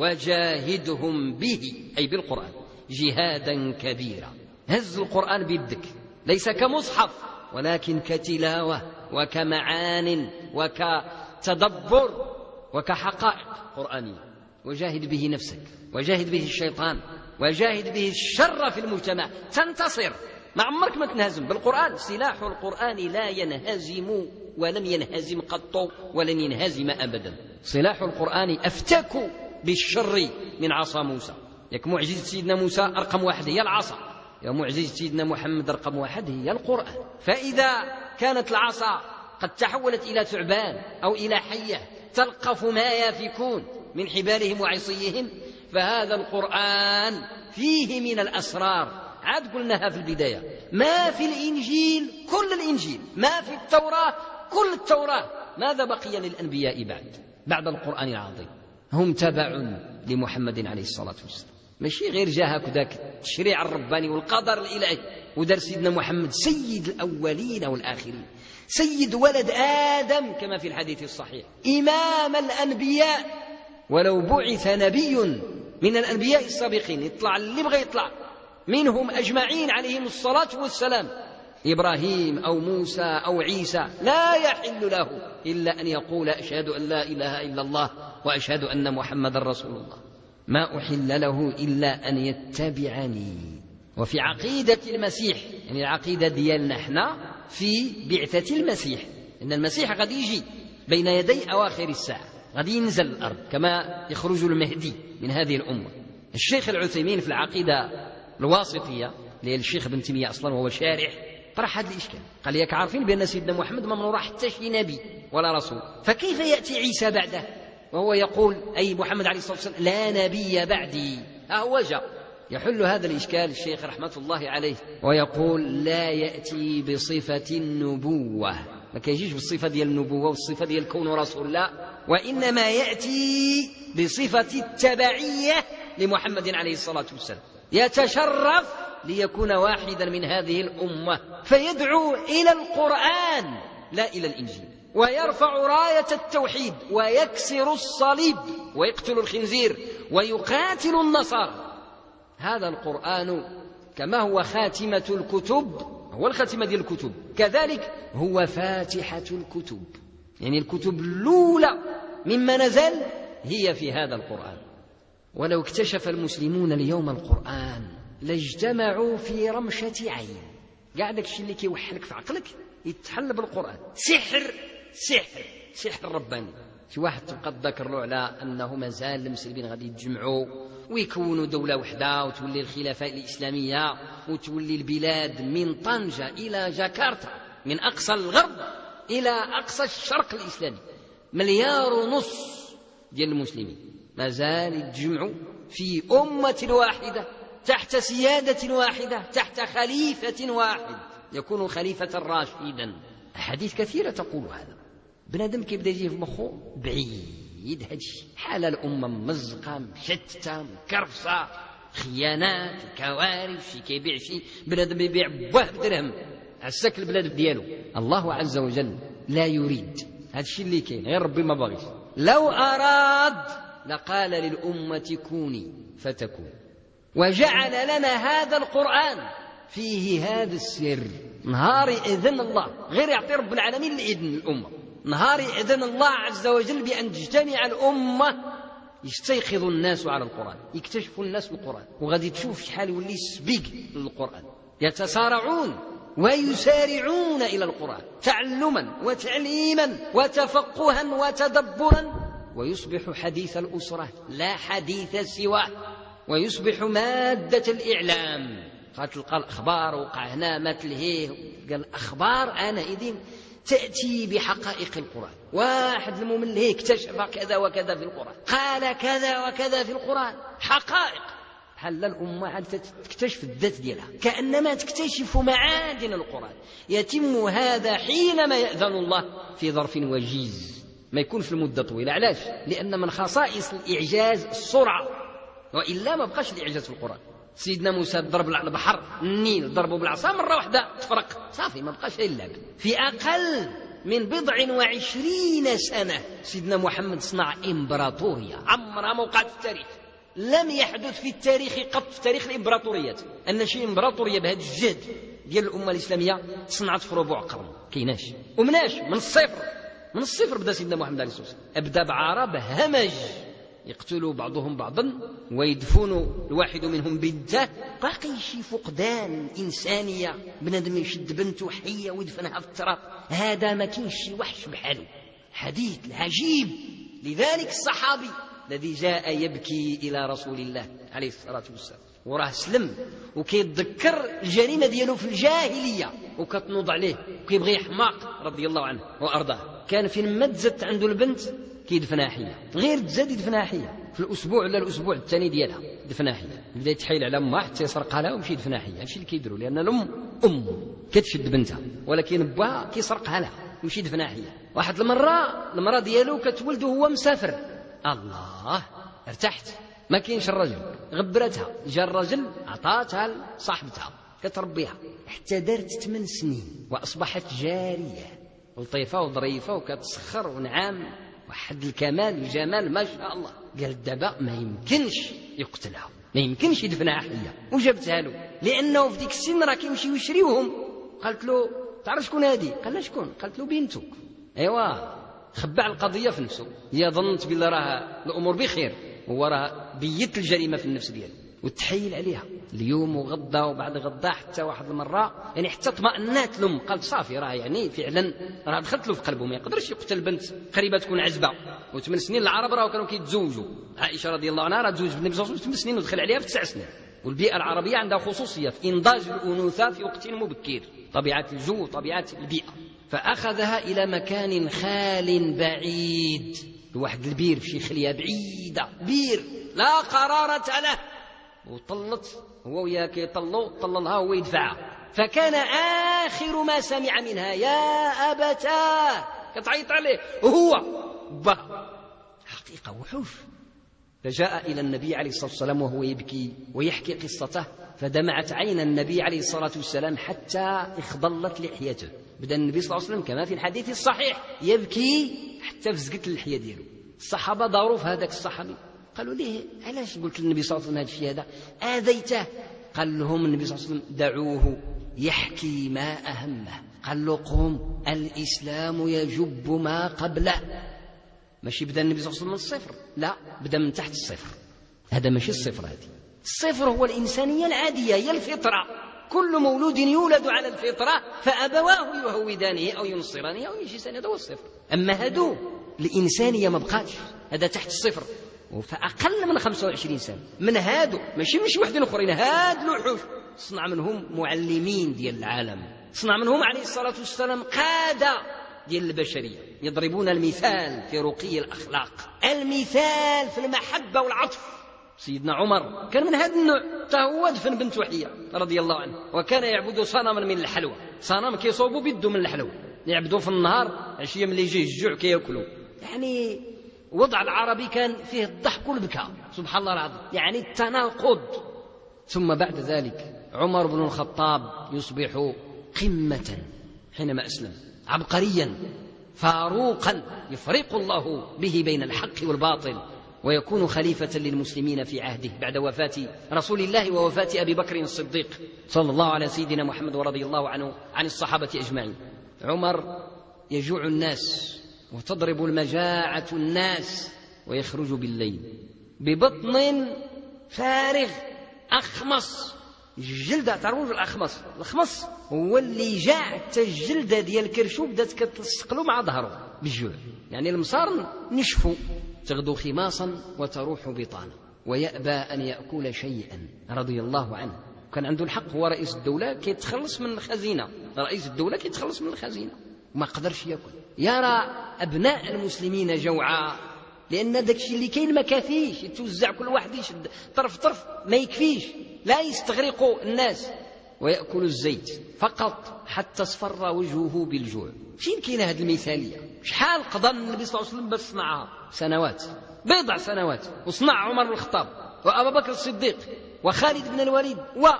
وجاهدهم به، أي بالقرآن، جهادا كبيرا. هز القرآن بيدك، ليس كمصحف ولكن كتلاوة وكمعان وكتدبر وكحقائق قرآنية. وجاهد به نفسك، وجاهد به الشيطان، وجاهد به الشر في المجتمع، تنتصر. ما عمرك ما تنهزم بالقرآن. سلاح القرآن لا ينهزم، ولم ينهزم قط ولن ينهزم أبدا. سلاح القرآن أفتك بالشر من عصا موسى. ياك معجزة سيدنا موسى رقم 1 هي العصا، يا معجزة سيدنا محمد رقم 1 هي القرآن. فإذا كانت العصا قد تحولت إلى ثعبان أو إلى حية تلقف ما يافكون من حبالهم وعصيهم، فهذا القرآن فيه من الأسرار. عاد قلناها في البداية، ما في الإنجيل كل الإنجيل، ما في التوراة كل التوراة. ماذا بقي للأنبياء بعد القرآن العظيم؟ هم تبع لمحمد عليه الصلاة والسلام، ماشي غير جاء هكذاك التشريع الرباني والقدر الإلهي ودار سيدنا محمد سيد الأولين والآخرين، سيد ولد آدم كما في الحديث الصحيح، إمام الأنبياء. ولو بعث نبي من الأنبياء السابقين يطلع اللي بغى يطلع منهم أجمعين عليهم الصلاة والسلام، إبراهيم أو موسى أو عيسى، لا يحل له إلا أن يقول أشهد أن لا إله إلا الله وأشهد أن محمد رسول الله. ما أحل له إلا أن يتبعني. وفي عقيدة المسيح، يعني العقيدة ديالنا احنا في بعثة المسيح، إن المسيح قد يجي بين يدي أواخر الساعة، قد ينزل الأرض كما يخرج المهدي من هذه الأمة. الشيخ العثيمين في العقيدة الواسطية للشيخ ابن تيمية أصلا وهو شارح طرح هذا الإشكال، قال ياك عارفين بأن سيدنا محمد ما من راح حتى شي نبي ولا رسول، فكيف يأتي عيسى بعده وهو يقول أي محمد عليه الصلاة والسلام لا نبي بعدي؟ هو جاء يحل هذا الإشكال الشيخ رحمة الله عليه ويقول لا يأتي بصفة النبوة، ما كيجيش بالصفة ديال النبوة والصفة ديال كون رسول، لا، وإنما يأتي بصفة التبعية لمحمد عليه الصلاة والسلام، يتشرف ليكون واحدا من هذه الأمة، فيدعو إلى القرآن لا إلى الإنجيل، ويرفع راية التوحيد ويكسر الصليب ويقتل الخنزير ويقاتل النصارى. هذا القرآن كما هو خاتمة الكتب، هو الخاتمة ديال الكتب، كذلك هو فاتحة الكتب، يعني الكتب الأولى مما نزل هي في هذا القرآن. ولو اكتشف المسلمون اليوم القرآن لاجتمعوا في رمشة عين. قاعدك الشيء اللي كيوحلك في عقلك يتحل بالقرآن، سحر سحر رباني. شي واحد تبقى تذكر له على أنه مازال المسلمين غادي يتجمعوا ويكونوا دولة وحدة وتولي الخلافة الإسلامية وتولي البلاد من طنجة إلى جاكرتا، من أقصى الغرب إلى أقصى الشرق الإسلامي، 1.5 مليار ديال المسلمين مازال يتجمعوا في أمة واحدة تحت سيادة واحدة تحت خليفة واحد يكون خليفة راشدا. أحاديث كثيرة تقول هذا. بنادم كيبدا يجي في مخه بعيد هادشي، حال الأمة ممزقة مشتتة مكرفصة، خيانات كوارث، شي كيبيع شي بنادم يبيع بواه بدرهم عساك البلاد ديالو. الله عز وجل لا يريد هادشي اللي كاين، غير ربي ما باغيش. لو أراد لقال للأمة كوني فتكون، وجعل لنا هذا القرآن فيه هذا السر. نهار إذن الله، غير يعطي رب العالمين الإذن للأمة، نهار إذن الله عز وجل بأن تجتمع الأمة يستيقظ الناس على القرآن، يكتشفوا الناس القرآن، وغادي تشوف شحال يولي سبيق للقرآن، يتسارعون ويسارعون إلى القرآن تعلما وتعليما وتفقها وتدبرا، ويصبح حديث الأسرة لا حديث سواه، ويصبح مادة الإعلام. تلقى الأخبار وقع هنا مات لهيه، قال الأخبار آنئذ تأتي بحقائق القرآن. واحد المؤمن لهيه اكتشف كذا وكذا في القرآن، قال كذا وكذا في القرآن، حقائق. حل الأمة عاد تكتشف الذات ديالها كأنما تكتشف معادن القرآن. يتم هذا حينما يأذن الله في ظرف وجيز، ما يكون في المدة طويلة. علاش؟ لأن من خصائص الإعجاز السرعة، وإلا ما بقاش الإعجاز في القرآن. سيدنا موسى ضرب البحر النيل ضربه بالعصا مرة واحدة تفرق صافي، ما بقاش إلا في أقل من 20 سنة سيدنا محمد صنع إمبراطورية عمرها ما وقعت في التاريخ. لم يحدث في التاريخ قط، في تاريخ الإمبراطوريات، أن شي إمبراطورية بهذا الجهد ديال الأمة الإسلامية صنعت في ربع قرن. كيناش ومناش، من الصفر بدا سيدنا محمد عليه الصلاة والسلام. أبدا بعرب همج يقتلوا بعضهم بعضا ويدفنوا الواحد منهم بنته، باقي شي فقدان إنسانية، بنادم يشد بنته حية ويدفنها في التراب. هذا ما كاينش شي وحش بحاله، حديث عجيب. لذلك الصحابي الذي جاء يبكي إلى رسول الله عليه الصلاة والسلام وراه سلم وكيتذكر الجريمة ديالو في الجاهلية وكتنوض عليه وكيبغي يحماق رضي الله عنه وأرضاه. كان فين ما تزت عنده البنت كيدفنها حية، غير تزاد يدفنها حية في الأسبوع ولا الأسبوع الثاني ديالها دفنها حية. يبدا يتحايل على أمها حتى يسرقها لها ويمشي يدفنها حية. هادشي اللي كيديروا، لأن الأم كتشد بنتها ولكن باها كيسرقها لها ويمشي يدفنها حية. واحد المرأة ديالو كتولد وهو مسافر، الله ارتحت، ما كاينش الرجل، غبرتها، جا الرجل عطاتها لصاحبتها كتربيها حتى دارت 8 سنين وأصبحت جارية لطيفة وظريفة وكتسخر ونعام، واحد الكمال والجمال ما شاء الله. قال دابا ما يمكنش يقتلها، ما يمكنش يدفنها حية، وجبتها له لأنه في ديك السن راه كيمشيو يشريوهم. قالت له تعرف شكون هذه؟ قال لها شكون؟ قالت له بنتك. ايوا خبع القضية في نفسه، هي ظنت بالله راه الأمور بخير، هو راه بيت الجريمة في النفس ديالو وتحيل عليها اليوم وغدا وبعد غدا، حتى واحد المرة يعني حتى اطمأنت لهم، قالت صافي راه يعني فعلا راه دخلت له في قلبه، ما يقدرش يقتل بنت قريبة تكون عزبة. و8 سنين العرب راه كانوا كيتزوجوا، عائشة رضي الله عنها راه تزوج بالنبي صلى الله عليه وسلم 8 سنين ودخل عليها في 9 سنين. والبيئة العربية عندها خصوصية في إنضاج الأنوثة في وقت مبكر، طبيعة الجو وطبيعة البيئة. فأخذها إلى مكان خال بعيد، لواحد البير في شي خلية بعيدة، بير لا قرارة له، وطلت هو وياه كيطلوا، طللها هو يدفعها. فكان آخر ما سمع منها يا أبتاه، كتعيط عليه وهو حقيقة وحوش. فجاء إلى النبي عليه الصلاة والسلام وهو يبكي ويحكي قصته، فدمعت عين النبي عليه الصلاة والسلام حتى اخضلت لحيته. بدأ النبي صلى الله عليه وسلم كما في الحديث الصحيح يبكي حتى فزقت اللحية ديالو. الصحابة داروا في هذاك الصحابي، قالوا ليه علاش قلت للنبي صلى الله عليه وسلم هذا الشيء هذا، آذيته؟ قال لهم النبي صلى الله عليه وسلم دعوه يحكي ما أهمه. قال له قم، الإسلام يجب ما قبله. ماشي بدأ النبي صلى الله عليه وسلم من الصفر، لا، بدأ من تحت الصفر. هذا ماشي الصفر، هذه الصفر هو الإنسانية العادية، هي الفطرة، كل مولود يولد على الفطرة فأبواه يهودانه أو ينصرانه أو يجلسانه، هذا هو الصفر. أما هادو الإنسانية ما بقاتش، هذا تحت الصفر، فأقل من 25 سنة من هادو، ماشي وحدين أخرين، هاد الوحوش صنع منهم معلمين ديال العالم، صنع منهم عليه الصلاة والسلام قادة ديال البشرية، يضربون المثال في رقي الأخلاق، المثال في المحبة والعطف. سيدنا عمر كان من هذا النوع، هو دفن بنت وحية رضي الله عنه، وكان يعبد صنما من الحلوى، صنم كيصوبوا بيده من الحلوى، يعبدوا في النهار، عشية ملي يجي الجوع كياكلوا. يعني وضع العربي كان فيه الضحك والبكاء، سبحان الله العظيم، يعني التناقض. ثم بعد ذلك عمر بن الخطاب يصبح قمة حينما أسلم، عبقريا فاروقا يفرق الله به بين الحق والباطل، ويكون خليفة للمسلمين في عهده بعد وفاة رسول الله ووفاة أبي بكر الصديق صلى الله على سيدنا محمد ورضي الله عنه عن الصحابة أجمعين. عمر يجوع الناس وتضرب المجاعة الناس، ويخرج بالليل ببطن فارغ أخمص، الجلدة تعرفون الأخمص هو اللي جاع حتى الجلدة ديال الكرشو بدات كتلصقلو مع ظهره بالجوع، يعني المصارن نشفوا، تغدو خماصا وتروح بطانا، ويأبى أن يأكل شيئا رضي الله عنه. كان عنده الحق، هو رئيس الدولة كيتخلص من الخزينة، رئيس الدولة كيتخلص من الخزينة، وما قدرش يأكل. يرى أبناء المسلمين جوعا، لأن داكشي اللي كاين ما كافيش، يتوزع كل واحد يشد طرف ما يكفيش، لا يستغرقوا الناس، ويأكل الزيت فقط حتى اصفر وجهه بالجوع. فين كاينه هذه المثالية؟ شحال قضى النبي صلى الله عليه وسلم باش صنعها؟ سنوات، بضع سنوات، وصنع عمر بن الخطاب وأبا بكر الصديق وخالد بن الوليد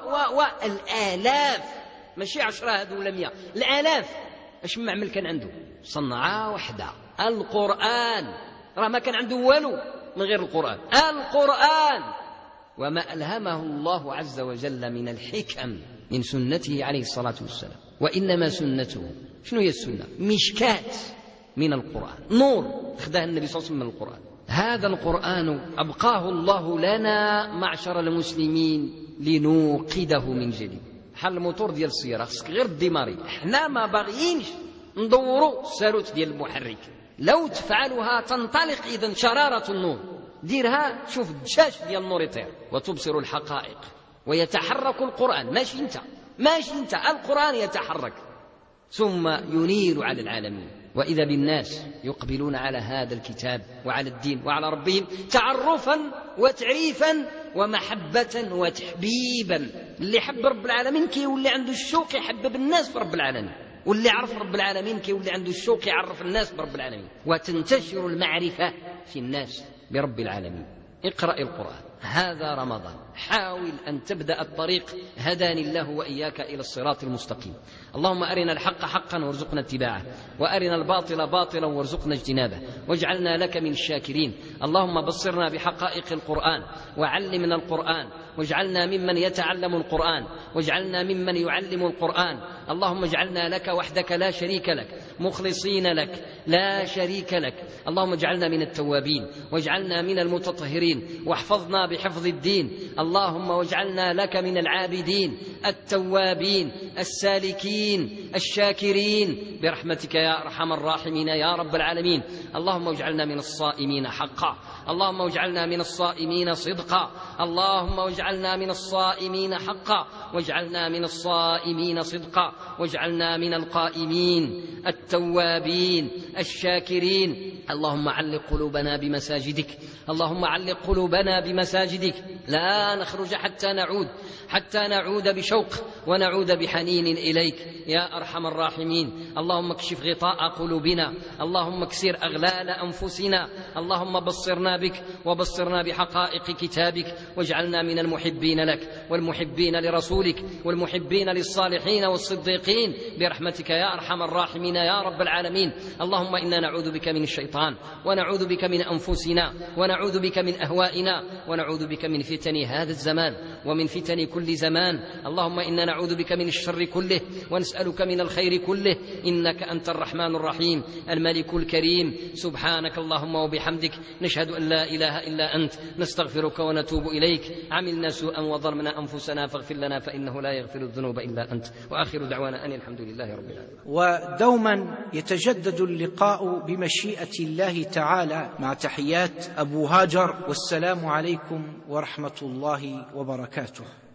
الآلاف، ماشي 10 هذو ولا 100، الآلاف. اش معمل كان عنده؟ صنعة واحدة، القرآن، راه ما كان عنده والو من غير القرآن. وما ألهمه الله عز وجل من الحكم من سنته عليه الصلاة والسلام. وإنما سنته، شنو هي السنة؟ مشكات من القرآن، نور خداه النبي صلى الله عليه وسلم من القرآن. هذا القرآن أبقاه الله لنا معشر المسلمين لنوقده من جديد. حل الموتور ديال السيارة خصك غير الديماري، احنا ما باغيينش ندوروا الساروت ديال المحرك، لو تفعلها تنطلق إذن شرارة النور، ديرها تشوف الدشاش ديال النور يطير وتبصر الحقائق، ويتحرك القرآن، ماشي انت القرآن يتحرك ثم ينير على العالمين. وإذا بالناس يقبلون على هذا الكتاب وعلى الدين وعلى ربهم تعرفا وتعريفا ومحبة وتحبيبا. اللي حب رب العالمين كيولي عنده الشوق يحبب الناس في رب العالمين، واللي عرف رب العالمين كيولي عنده الشوق يعرف الناس برب العالمين، وتنتشر المعرفة في الناس برب العالمين. اقرأ القرآن، هذا رمضان، حاول أن تبدأ الطريق، هداني الله وإياك إلى الصراط المستقيم. اللهم أرنا الحق حقا وارزقنا اتباعه، وأرنا الباطل باطلا وارزقنا اجتنابه، واجعلنا لك من الشاكرين. اللهم بصرنا بحقائق القرآن وعلمنا القرآن، واجعلنا ممن يتعلم القرآن، واجعلنا ممن يعلم القرآن. اللهم اجعلنا لك وحدك لا شريك لك، مخلصين لك لا شريك لك. اللهم اجعلنا من التوابين، واجعلنا من المتطهرين، واحفظنا بحفظ الدين. اللهم واجعلنا لك من العابدين التوابين السالكين الشاكرين برحمتك يا أرحم الراحمين يا رب العالمين. اللهم واجعلنا من الصائمين حقا، اللهم واجعلنا من الصائمين صدقا، اللهم واجعلنا من الصائمين حقا، واجعلنا من الصائمين صدقا، واجعلنا من القائمين التوابين الشاكرين. اللهم علق قلوبنا بمساجدك، اللهم علق قلوبنا بمساجدك، لا نخرج حتى نعود بشوق ونعود بحنين إليك يا أرحم الراحمين. اللهم اكشف غطاء قلوبنا، اللهم اكسر أغلال أنفسنا، اللهم بصرنا بك وبصرنا بحقائق كتابك، واجعلنا من المحبين لك والمحبين لرسولك والمحبين للصالحين والصديقين برحمتك يا أرحم الراحمين يا رب العالمين. اللهم إنا نعوذ بك من الشيطان، ونعوذ بك من أنفسنا، ونعوذ بك من أهوائنا، ونعوذ بك من فتن هذا الزمان ومن فتن كل زمان. اللهم إنا نعوذ بك من الشر كله ونسألك من الخير كله، إنك أنت الرحمن الرحيم الملك الكريم. سبحانك اللهم وبحمدك، نشهد أن لا إله إلا أنت، نستغفرك ونتوب إليك. عملنا سوءا وظلمنا أنفسنا فاغفر لنا فإنه لا يغفر الذنوب إلا أنت. وآخر دعوانا أن الحمد لله رب العالمين. ودوما يتجدد اللقاء بمشيئة الله تعالى، مع تحيات أبو هاجر، والسلام عليكم ورحمة الله وبركاته.